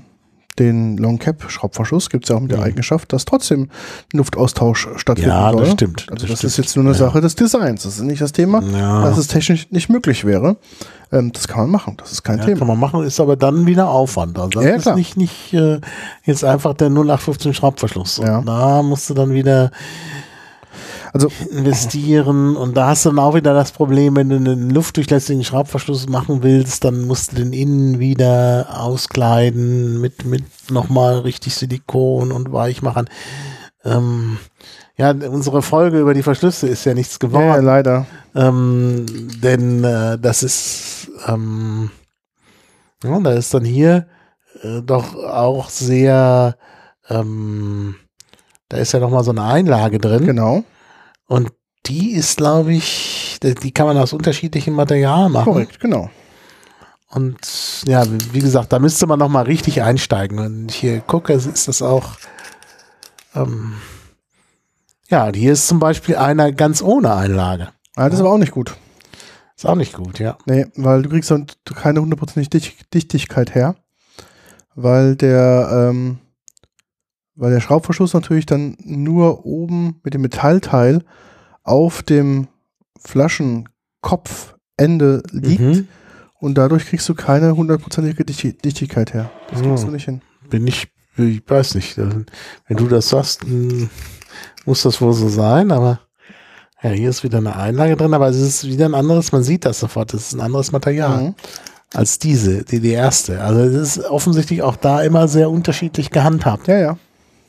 den Long Cap Schraubverschluss gibt es ja auch mit der Eigenschaft, dass trotzdem Luftaustausch stattfinden Ja, soll. das stimmt. Also das das, stimmt. ist jetzt nur eine Ja. Sache des Designs. Das ist nicht das Thema, Ja. dass es technisch nicht möglich wäre. Ähm, das kann man machen. Das ist kein Ja, Thema. kann man machen, ist aber dann wieder Aufwand. Also das Ja, ja, ist klar. nicht, nicht äh, jetzt einfach der null acht fünfzehn Schraubverschluss. Und Ja. da musst du dann wieder Also investieren und da hast du dann auch wieder das Problem, wenn du einen luftdurchlässigen Schraubverschluss machen willst, dann musst du den innen wieder auskleiden mit, mit nochmal richtig Silikon und weich machen. Ähm, ja, unsere Folge über die Verschlüsse ist ja nichts ja, geworden. leider. Ähm, denn äh, das ist, ähm, ja, da ist dann hier äh, doch auch sehr, ähm, da ist ja nochmal so eine Einlage drin. Genau. Und die ist, glaube ich, die die kann man aus unterschiedlichen Materialien machen. Korrekt, genau. Und ja, wie gesagt, da müsste man nochmal richtig einsteigen. Und ich hier gucke, ist das auch, ähm, ja, hier ist zum Beispiel einer ganz ohne Einlage. Ah, das ist aber auch nicht gut. Ist auch nicht gut, ja. Nee, weil du kriegst dann keine hundertprozentige Dicht Dichtigkeit her, weil der, ähm, weil der Schraubverschluss natürlich dann nur oben mit dem Metallteil auf dem Flaschenkopfende liegt Mhm. und dadurch kriegst du keine hundertprozentige Dicht Dichtigkeit her. Das kriegst Oh. du nicht hin. Bin ich, ich weiß nicht. Wenn du das sagst, mh, muss das wohl so sein, aber ja, hier ist wieder eine Einlage drin, aber es ist wieder ein anderes, man sieht das sofort, es ist ein anderes Material Mhm. als diese, die, die erste. Also es ist offensichtlich auch da immer sehr unterschiedlich gehandhabt. Ja, ja.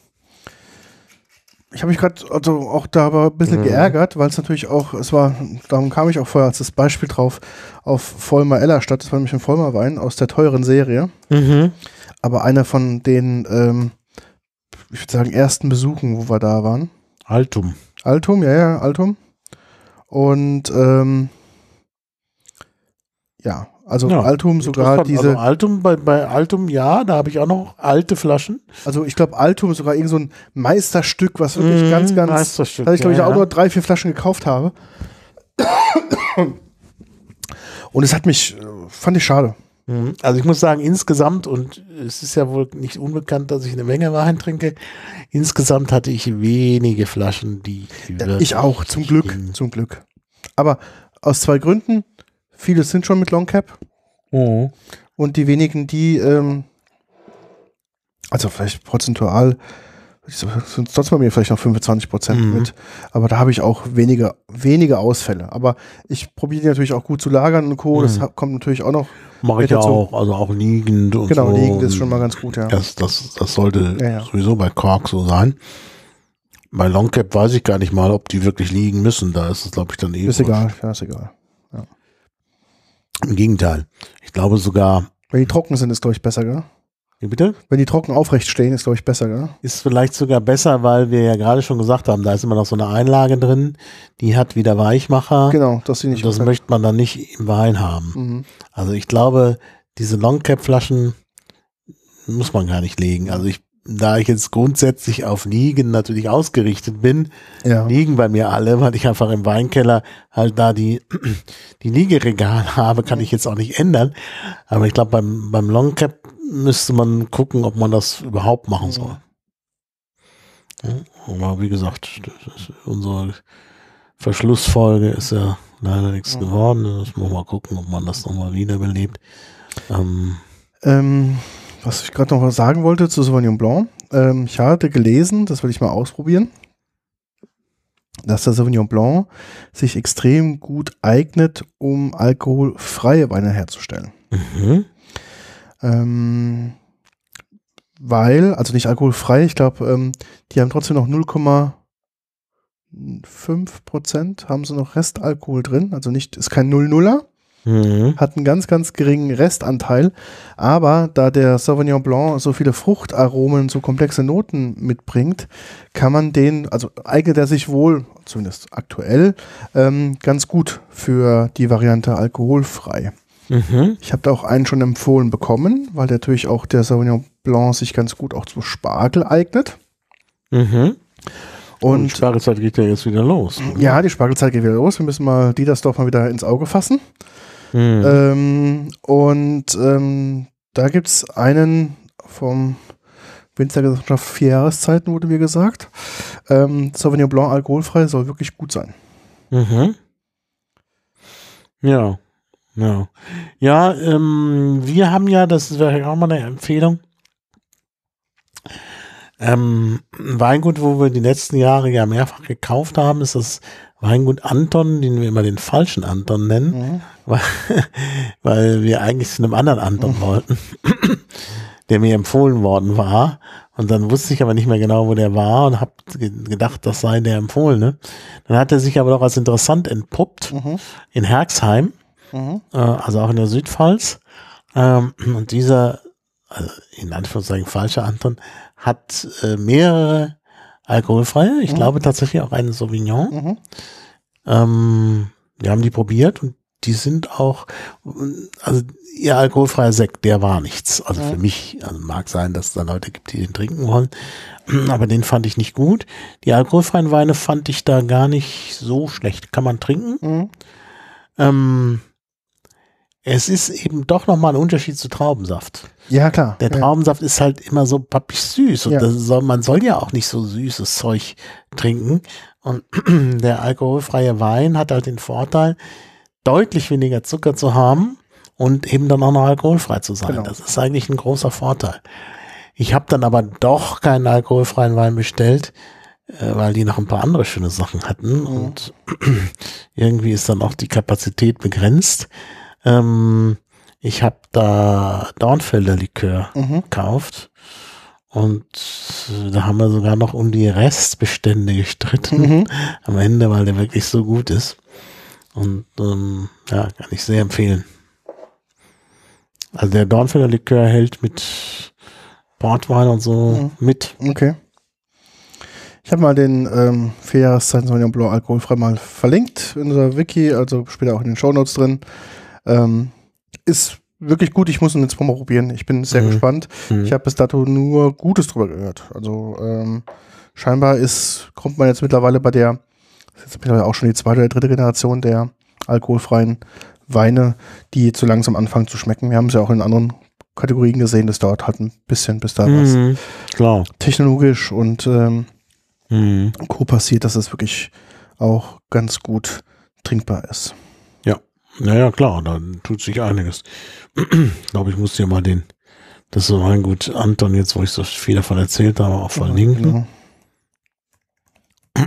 Ich habe mich gerade also auch da aber ein bisschen Mhm. geärgert, weil es natürlich auch, es war, darum kam ich auch vorher als das Beispiel drauf, auf Vollmer Ellerstadt, das war nämlich ein Vollmer Wein aus der teuren Serie, Mhm. aber einer von den, ähm, ich würde sagen, ersten Besuchen, wo wir da waren. Altum. Altum, ja, ja, Altum. Und ähm, ja, also Ja, Altum sogar Interessant. diese, Also Altum, bei, bei Altum, ja, da habe ich auch noch alte Flaschen. also ich glaube Altum sogar irgend so ein Meisterstück, was wirklich Mhm, ganz, ganz, Meisterstück, da ich glaube ich ja, auch ja. nur drei, vier Flaschen gekauft habe. Und es hat mich, äh, fand ich schade. Mhm. Also ich muss sagen, insgesamt, und es ist ja wohl nicht unbekannt, dass ich eine Menge Wein trinke, insgesamt hatte ich wenige Flaschen, die, die Ja, wirklich ich auch, zum Glück, gingen. zum Glück. Aber aus zwei Gründen, viele sind schon mit Long Cap Mhm. und die wenigen, die, ähm, also vielleicht prozentual, sind es trotzdem bei mir vielleicht noch fünfundzwanzig Prozent Mhm. mit, aber da habe ich auch wenige, wenige Ausfälle. Aber ich probiere die natürlich auch gut zu lagern und Co., das Mhm. ha- kommt natürlich auch noch. Mache ich Mit ja dazu. auch, also auch liegend und Genau, so. liegend ist schon mal ganz gut, ja. Das, das, das sollte Ja, ja. sowieso bei Kork so sein. Bei Longcap weiß ich gar nicht mal, ob die wirklich liegen müssen. Da ist es, glaube ich, dann eh Ist wurscht. egal, ja, ist egal. Im Gegenteil. Ich glaube sogar, Wenn die trocken sind, ist, glaube ich, besser, gell? wie bitte? Wenn die trocken aufrecht stehen, ist, glaube ich, besser, gell? Ist vielleicht sogar besser, weil wir ja gerade schon gesagt haben, da ist immer noch so eine Einlage drin, die hat wieder Weichmacher. Genau, dass sie nicht. Das möchte man dann nicht im Wein haben. Mhm. Also ich glaube, diese Longcap-Flaschen muss man gar nicht legen. Also ich, da ich jetzt grundsätzlich auf Liegen natürlich ausgerichtet bin, Ja. liegen bei mir alle, weil ich einfach im Weinkeller halt da die, die Liegeregale habe, kann ich jetzt auch nicht ändern. Aber ich glaube, beim, beim Longcap müsste man gucken, ob man das überhaupt machen soll. Ja, aber wie gesagt, das ist unsere Verschlussfolge ist ja leider nichts geworden. Das muss man mal gucken, ob man das nochmal wiederbelebt. Ähm, Ähm, was ich gerade noch was sagen wollte zu Sauvignon Blanc. Ähm, ich hatte gelesen, das will ich mal ausprobieren, dass der Sauvignon Blanc sich extrem gut eignet, um alkoholfreie Weine herzustellen. mhm. Ähm, weil, also nicht alkoholfrei, ich glaube, ähm, die haben trotzdem noch null Komma fünf Prozent haben sie noch Restalkohol drin, also nicht, ist kein Null-Nuller, Mhm. hat einen ganz, ganz geringen Restanteil, aber da der Sauvignon Blanc so viele Fruchtaromen, so komplexe Noten mitbringt, kann man den, also eignet er sich wohl, zumindest aktuell, ähm, ganz gut für die Variante alkoholfrei. Mhm. Ich habe da auch einen schon empfohlen bekommen, weil der natürlich auch der Sauvignon Blanc sich ganz gut auch zu Spargel eignet. Mhm. Und Und Spargelzeit geht ja jetzt wieder los. ja, die Spargelzeit geht wieder los. Wir müssen mal Diedersdorf mal wieder ins Auge fassen. Mhm. Ähm, und ähm, da gibt es einen vom Winzergesellschaft Vier Jahreszeiten, wurde mir gesagt. Ähm, Sauvignon Blanc alkoholfrei soll wirklich gut sein. Mhm. Ja. Ja, ja ähm, wir haben ja, das wäre auch mal eine Empfehlung, ähm, ein Weingut, wo wir die letzten Jahre ja mehrfach gekauft haben, ist das Weingut Anton, den wir immer den falschen Anton nennen, Mhm. weil, weil wir eigentlich zu einem anderen Anton Mhm. wollten, der mir empfohlen worden war. Und dann wusste ich aber nicht mehr genau, wo der war und habe gedacht, das sei der Empfohlene. Dann hat er sich aber doch als interessant entpuppt Mhm. in Herxheim. Mhm. Also auch in der Südpfalz. Ähm, und dieser, also in Anführungszeichen falscher Anton, hat äh, mehrere alkoholfreie, ich Mhm. glaube tatsächlich auch einen Sauvignon. Mhm. Ähm, wir haben die probiert und die sind auch, also ihr alkoholfreier Sekt, der war nichts. Also Mhm. für mich, also mag sein, dass es da Leute gibt, die den trinken wollen, aber den fand ich nicht gut. Die alkoholfreien Weine fand ich da gar nicht so schlecht. Kann man trinken. Mhm. Ähm, Es ist eben doch nochmal ein Unterschied zu Traubensaft. Ja, klar. Der ja. Traubensaft ist halt immer so pappig süß und Ja. das soll, man soll ja auch nicht so süßes Zeug trinken. Und der alkoholfreie Wein hat halt den Vorteil, deutlich weniger Zucker zu haben und eben dann auch noch alkoholfrei zu sein. Genau. Das ist eigentlich ein großer Vorteil. Ich habe dann aber doch keinen alkoholfreien Wein bestellt, äh, weil die noch ein paar andere schöne Sachen hatten Mhm. und irgendwie ist dann auch die Kapazität begrenzt. Ähm, ich habe da Dornfelder Likör Mhm. gekauft und äh, da haben wir sogar noch um die Restbestände gestritten Mhm. am Ende, weil der wirklich so gut ist. Und ähm, ja, kann ich sehr empfehlen. Also der Dornfelder Likör hält mit Portwein und so Mhm. mit. Okay. Ich habe mal den ähm, Vier Jahreszeiten Sauvignon Blanc alkoholfrei mal verlinkt in unserer Wiki, also später auch in den Shownotes drin. Ähm, ist wirklich gut, ich muss ihn jetzt mal probieren. Ich bin sehr Mhm. gespannt. Mhm. Ich habe bis dato nur Gutes drüber gehört. Also ähm, scheinbar ist, kommt man jetzt mittlerweile bei der, das ist jetzt mittlerweile auch schon die zweite oder dritte Generation der alkoholfreien Weine, die jetzt so langsam anfangen zu schmecken. Wir haben es ja auch in anderen Kategorien gesehen, das dauert halt ein bisschen, bis da was Mhm. Klar. technologisch und ähm, Mhm. Co. passiert, dass es wirklich auch ganz gut trinkbar ist. Naja, klar, da tut sich einiges. Ich glaube, ich muss dir mal den, das ist so ein gut Anton, jetzt wo ich so viel davon erzählt habe, auch verlinken, Genau.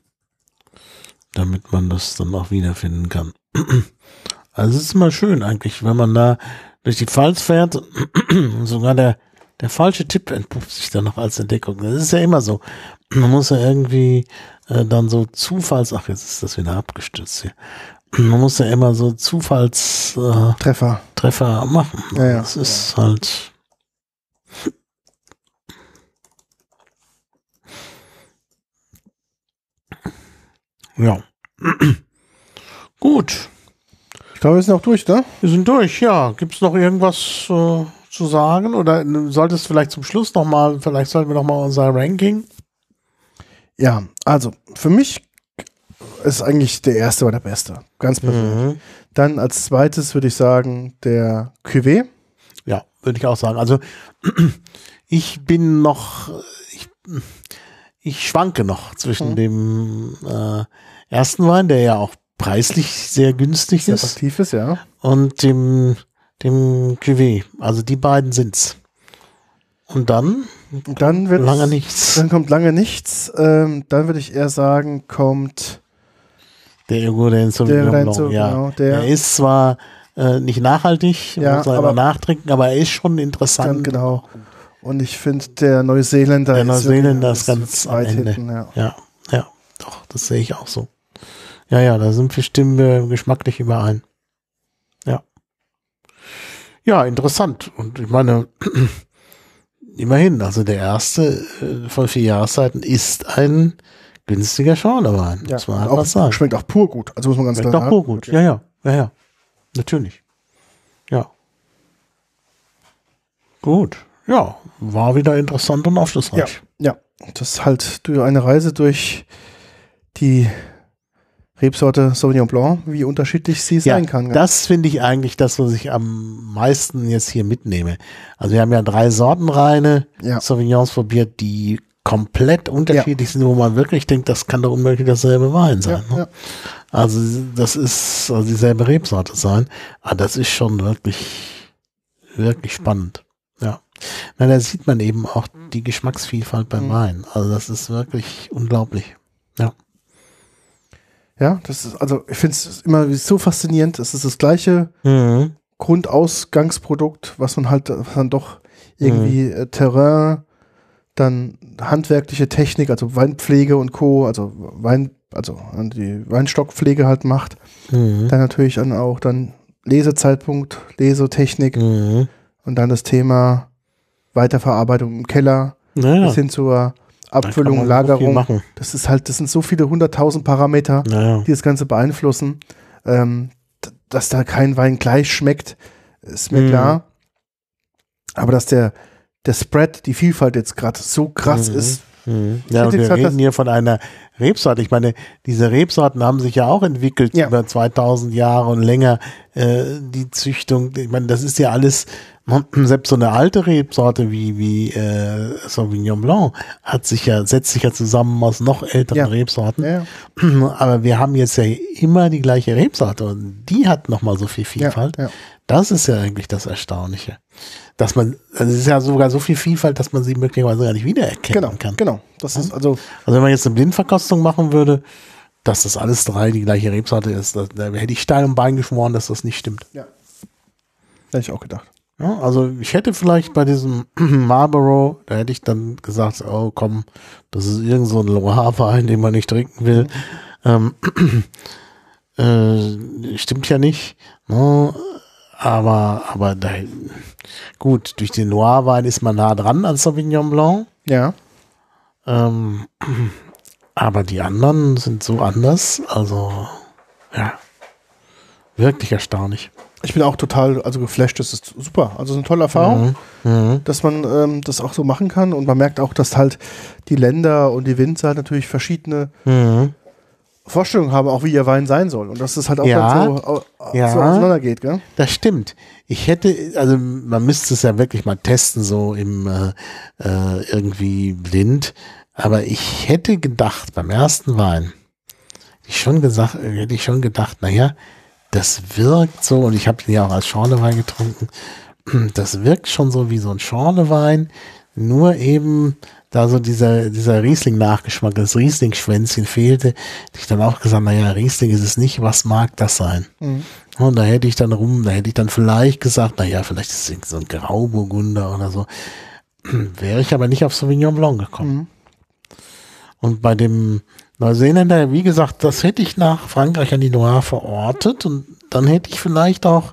damit man das dann auch wiederfinden kann. Also es ist immer schön eigentlich, wenn man da durch die Pfalz fährt und sogar der, der falsche Tipp entpuppt sich dann noch als Entdeckung. Das ist ja immer so. Man muss ja irgendwie äh, dann so Zufalls, ach jetzt ist das wieder abgestürzt hier. Man muss ja immer so Zufallstreffer äh, Treffer. Treffer machen. Ja, ja. Das ist halt. Ja. Gut. Ich glaube, wir sind auch durch, ne? Wir sind durch, ja. Gibt es noch irgendwas äh, zu sagen? Oder solltest du vielleicht zum Schluss nochmal, vielleicht sollten wir nochmal unser Ranking. Ja, also für mich ist eigentlich der erste war der beste. Ganz persönlich. Mhm. Dann als zweites würde ich sagen, der Cuvée. Ja, würde ich auch sagen. Also ich bin noch, ich, ich schwanke noch zwischen Mhm. dem äh, ersten Wein, der ja auch preislich sehr günstig Sehr ist, attraktiv ist, ja. und dem, dem Cuvée. Also die beiden sind's. Und dann Und dann wird lange nichts. Dann kommt lange nichts. Ähm, dann würde ich eher sagen, kommt Der Iguren Sauvignon der Blanc, Renzo, ja. genau, Der der ist zwar äh, nicht nachhaltig, Ja, muss man aber- aber nachtrinken, aber er ist schon dann interessant. genau. Und ich finde, der Neuseeländer Der Neuseeländer ist wirklich- ganz wirklich am weit Ende. hinten, ja. Ja, ja, doch, das sehe ich auch so. Ja, ja, da sind wir stimmen wir geschmacklich überein. Ja. Ja, interessant. Und ich meine, immerhin, also der erste äh, von vier Jahreszeiten ist ein günstiger Schorlewein. Ja, muss man und einfach auch, sagen. schmeckt auch pur gut. Also muss man ganz Schmeckt klar auch sagen. pur gut. Ja, ja, ja, ja. Natürlich. Ja. Gut. Ja, war wieder interessant und Ja, aufschlussreich. ja. Das ist halt durch eine Reise durch die Rebsorte Sauvignon Blanc, wie unterschiedlich sie Ja, sein kann. gell? das finde ich eigentlich das, was ich am meisten jetzt hier mitnehme. Also wir haben ja drei Sortenreine Ja. Sauvignons probiert, die komplett unterschiedlich sind, wo man wirklich denkt, das kann doch unmöglich dasselbe Wein sein. Ja, ne? ja. Also das ist also dieselbe Rebsorte sein. Aber das ist schon wirklich, wirklich spannend. Ja. Na, da sieht man eben auch die Geschmacksvielfalt beim Mhm. Wein. Also das ist wirklich unglaublich. Ja. Ja, das ist, also ich finde es immer so faszinierend. Es ist das gleiche Mhm. Grundausgangsprodukt, was man halt, was dann doch irgendwie äh, Terrain, dann handwerkliche Technik, also Weinpflege und Co., also Wein, also die Weinstockpflege halt macht. Mhm. Dann natürlich dann auch dann Lesezeitpunkt, Lesetechnik Mhm. und dann das Thema Weiterverarbeitung im Keller Naja, bis hin zur da kann Abfüllung, man so viel Lagerung. machen. Das ist halt, das sind so viele hunderttausend Parameter, Naja. die das Ganze beeinflussen. Ähm, d- dass da kein Wein gleich schmeckt, ist mir Mhm. klar. Aber dass der, der Spread, die Vielfalt jetzt gerade so krass Mhm. ist. Mhm. Ich Ja, hätte und wir gesagt, reden dass- hier von einer Rebsorte. Ich meine, diese Rebsorten haben sich ja auch entwickelt Ja. über zweitausend Jahre und länger. Äh, die Züchtung, ich meine, das ist ja alles, selbst so eine alte Rebsorte wie, wie äh, Sauvignon Blanc hat sich ja, setzt sich ja zusammen aus noch älteren Ja. Rebsorten. Ja, Aber wir haben jetzt ja immer die gleiche Rebsorte und die hat nochmal so viel Vielfalt. Ja, ja. Das ist ja eigentlich das Erstaunliche. Dass man, also es ist ja sogar so viel Vielfalt, dass man sie möglicherweise gar nicht wiedererkennen genau, kann. genau. Das ist also, Also wenn man jetzt eine Blindverkostung machen würde, dass das alles drei die gleiche Rebsorte ist, da, da hätte ich Stein und Bein geschworen, dass das nicht stimmt. ja. Hätte ich auch gedacht. Ja, also ich hätte vielleicht bei diesem Marlborough, da hätte ich dann gesagt, oh komm, das ist irgend so ein Loire-Wein, den man nicht trinken will. Ähm, äh, stimmt ja nicht. Ne? Aber, aber da, gut, durch den Loire-Wein ist man nah dran an Sauvignon Blanc. Ja. Ähm, aber die anderen sind so anders. Also, ja, wirklich erstaunlich. Ich bin auch total, also geflasht, das ist super. Also eine tolle Erfahrung, Mhm. Mhm. dass man ähm, das auch so machen kann. Und man merkt auch, dass halt die Länder und die Winzer natürlich verschiedene Mhm. Vorstellungen haben, auch wie ihr Wein sein soll. Und dass das halt auch Ja. dann so, au- Ja. so auseinandergeht, gell? Das stimmt. Ich hätte, also man müsste es ja wirklich mal testen, so im äh, äh, irgendwie blind. Aber ich hätte gedacht, beim ersten Wein, hätte ich schon gesagt, hätte ich schon gedacht, naja, das wirkt so, und ich habe den ja auch als Schorlewein getrunken, das wirkt schon so wie so ein Schorlewein, nur eben da so dieser, dieser Riesling-Nachgeschmack, das Riesling-Schwänzchen fehlte. Ich dann auch gesagt, naja, Riesling ist es nicht, was mag das sein? Mhm. Und da hätte ich dann rum, da hätte ich dann vielleicht gesagt, naja, vielleicht ist es so ein Grauburgunder oder so. Wäre ich aber nicht auf Sauvignon Blanc gekommen. Mhm. Und bei dem Neuseeländer, wie gesagt, das hätte ich nach Frankreich an die Loire verortet, und dann hätte ich vielleicht auch,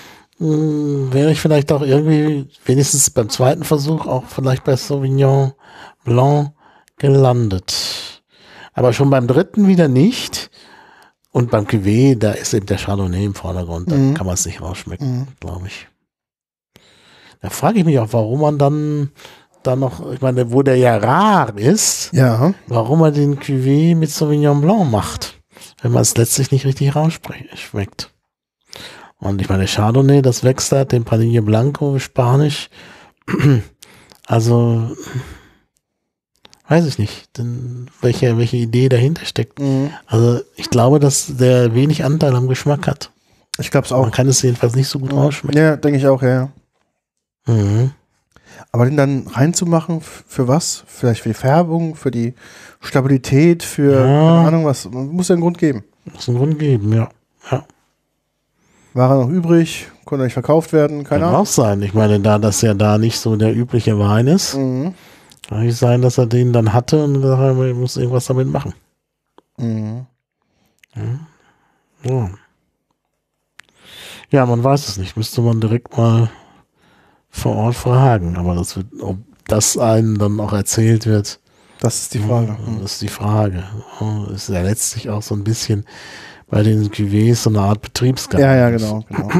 mh, wäre ich vielleicht auch irgendwie, wenigstens beim zweiten Versuch, auch vielleicht bei Sauvignon Blanc gelandet. Aber schon beim dritten wieder nicht. Und beim Cuvée, da ist eben der Chardonnay im Vordergrund, da Mhm. kann man es nicht rausschmecken, Mhm. glaube ich. Da frage ich mich auch, warum man dann da noch, ich meine, wo der ja rar ist, Ja. warum man den Cuvée mit Sauvignon Blanc macht, wenn man es letztlich nicht richtig rausschmeckt. Und ich meine, Chardonnay, das wächst da, den Panille Blanco, Spanisch. Also, weiß ich nicht, denn welche, welche Idee dahinter steckt. Mhm. Also, ich glaube, dass der wenig Anteil am Geschmack hat. Ich glaube es Man auch. kann es jedenfalls nicht so gut rausschmecken. Ja, denke ich auch, ja, ja. Mhm. Aber den dann reinzumachen, f- für was? Vielleicht für die Färbung, für die Stabilität, für, Ja. keine Ahnung was. Man muss ja einen Grund geben. Muss einen Grund geben, ja. Ja. War er noch übrig? Konnte er nicht verkauft werden? Keine Kann Ahnung. auch sein. Ich meine, da das ja da nicht so der übliche Wein ist, Mhm. kann es sein, dass er den dann hatte und gesagt hat, ich muss irgendwas damit machen. Mhm. Ja. Ja, man weiß es nicht. Müsste man direkt mal vor Ort fragen. Aber das wird, ob das einem dann auch erzählt wird, Das ist die Frage. ja, Mhm. ist die Frage. Ja, ist ja letztlich auch so ein bisschen bei den Cuvées so eine Art Betriebsgeheimnis. Ja, ja, genau, genau.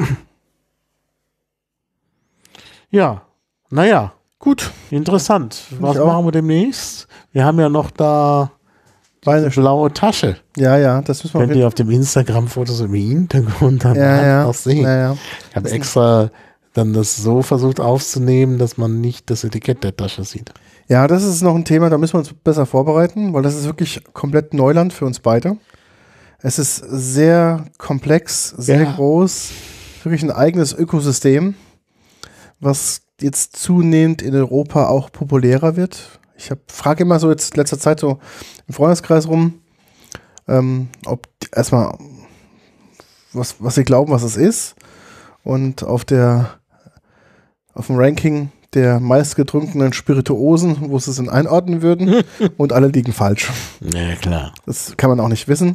Ja, naja, Gut. interessant. Was auch. machen wir demnächst? Wir haben ja noch da Was Beine. Blaue Tasche. Ja, ja, das müssen wir Könnt ihr auf dem Instagram-Fotos im Hintergrund dann ja, ja. auch sehen. Ja, ja. Ich habe extra dann das so versucht aufzunehmen, dass man nicht das Etikett der Tasche sieht. Ja, das ist noch ein Thema, da müssen wir uns besser vorbereiten, weil das ist wirklich komplett Neuland für uns beide. Es ist sehr komplex, sehr Ja. groß, wirklich ein eigenes Ökosystem, was jetzt zunehmend in Europa auch populärer wird. Ich frage immer so jetzt in letzter Zeit so im Freundeskreis rum, ähm, ob die, erstmal was, was sie glauben, was es ist. Und auf der auf dem Ranking der meistgetrunkenen Spirituosen, wo sie es einordnen würden, und alle liegen falsch. Ja, klar. Das kann man auch nicht wissen.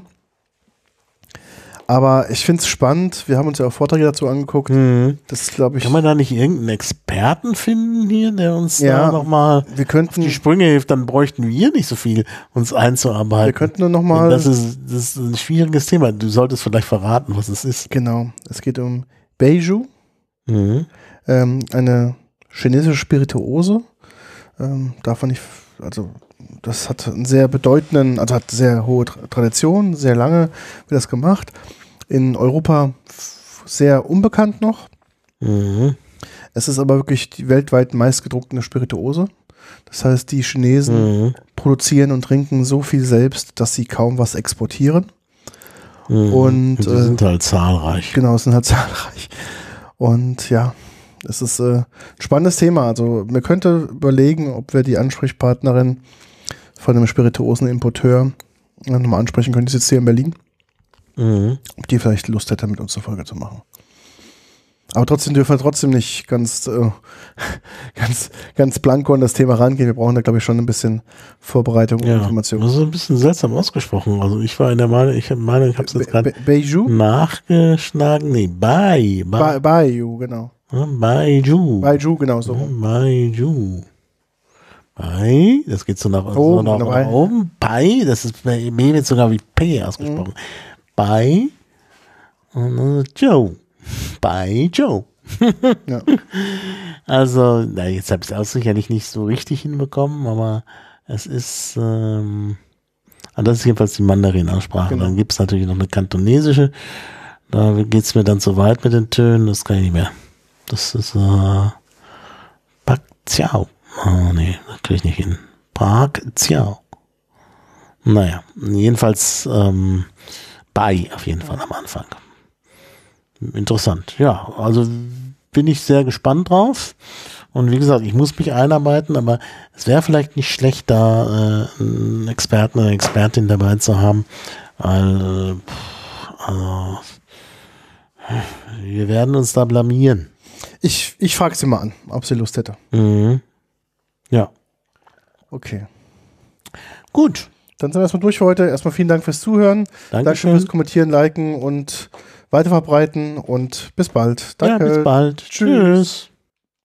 Aber ich finde es spannend. Wir haben uns ja auch Vorträge dazu angeguckt. Mhm. Das ist, glaube ich. Kann man da nicht irgendeinen Experten finden hier, der uns Ja, da nochmal wir auf könnten, die Sprünge hilft? Dann bräuchten wir nicht so viel, uns einzuarbeiten. wir könnten nur nochmal. Das ist, das ist ein schwieriges Thema. Du solltest vielleicht verraten, was es ist. Genau. Es geht um Beiju, Mhm. ähm, eine chinesische Spirituose. Ähm, davon nicht, also das hat einen sehr bedeutenden, also hat sehr hohe Tra- Tradition, sehr lange wird das gemacht. In Europa f- sehr unbekannt noch. Mhm. Es ist aber wirklich die weltweit meistgedruckte Spirituose. Das heißt, die Chinesen Mhm. produzieren und trinken so viel selbst, dass sie kaum was exportieren. Mhm. Und, die äh, sind halt zahlreich. Genau, es sind halt zahlreich. Und ja, es ist äh, ein spannendes Thema. Also man könnte überlegen, ob wir die Ansprechpartnerin von einem Spirituosen-Importeur äh, nochmal ansprechen können. Die sitzt hier in Berlin. Mhm. Ob die vielleicht Lust hätte, mit uns eine Folge zu machen. Aber trotzdem dürfen wir trotzdem nicht ganz, äh, ganz, ganz blanko an das Thema rangehen. Wir brauchen da, glaube ich, schon ein bisschen Vorbereitung und Ja, Information. das ist ein bisschen seltsam ausgesprochen. Also ich war in der Meinung, ich meine, ich habe es jetzt Be- gerade Be- Beiju? nachgeschlagen. Nee, Bai. Ba- Bai. Beiju, genau. Baiju. Beiju, genau so. Baiju. Bai, das geht so nach, so Oben, nach, dabei. nach oben. Bai, das ist bei mir wird sogar wie P ausgesprochen. Mhm. Bai und dann Joe. Bai Joe. Ja. Also, na, jetzt habe ich es auch sicherlich nicht so richtig hinbekommen, aber es ist, ähm, ah, das ist jedenfalls die Mandarin-Aussprache. Genau. Dann gibt es natürlich noch eine kantonesische. Da geht es mir dann so weit mit den Tönen, das kann ich nicht mehr. Das ist äh, Pak Ziao. Oh nee, das kriege ich nicht hin. Pak Ziao. Naja, jedenfalls ähm, Bai auf jeden Fall am Anfang. Interessant, ja, also bin ich sehr gespannt drauf. Und wie gesagt, ich muss mich einarbeiten, aber es wäre vielleicht nicht schlecht, da äh, einen Experten oder eine Expertin dabei zu haben, weil äh, pff, also, wir werden uns da blamieren. Ich, ich frage sie mal an, ob sie Lust hätte. Mhm. Ja, Okay. gut. Dann sind wir erstmal durch für heute. Erstmal vielen Dank fürs Zuhören. Danke Dankeschön. fürs Kommentieren, Liken und weiterverbreiten und bis bald. Danke. Ja, bis bald. Tschüss. Tschüss.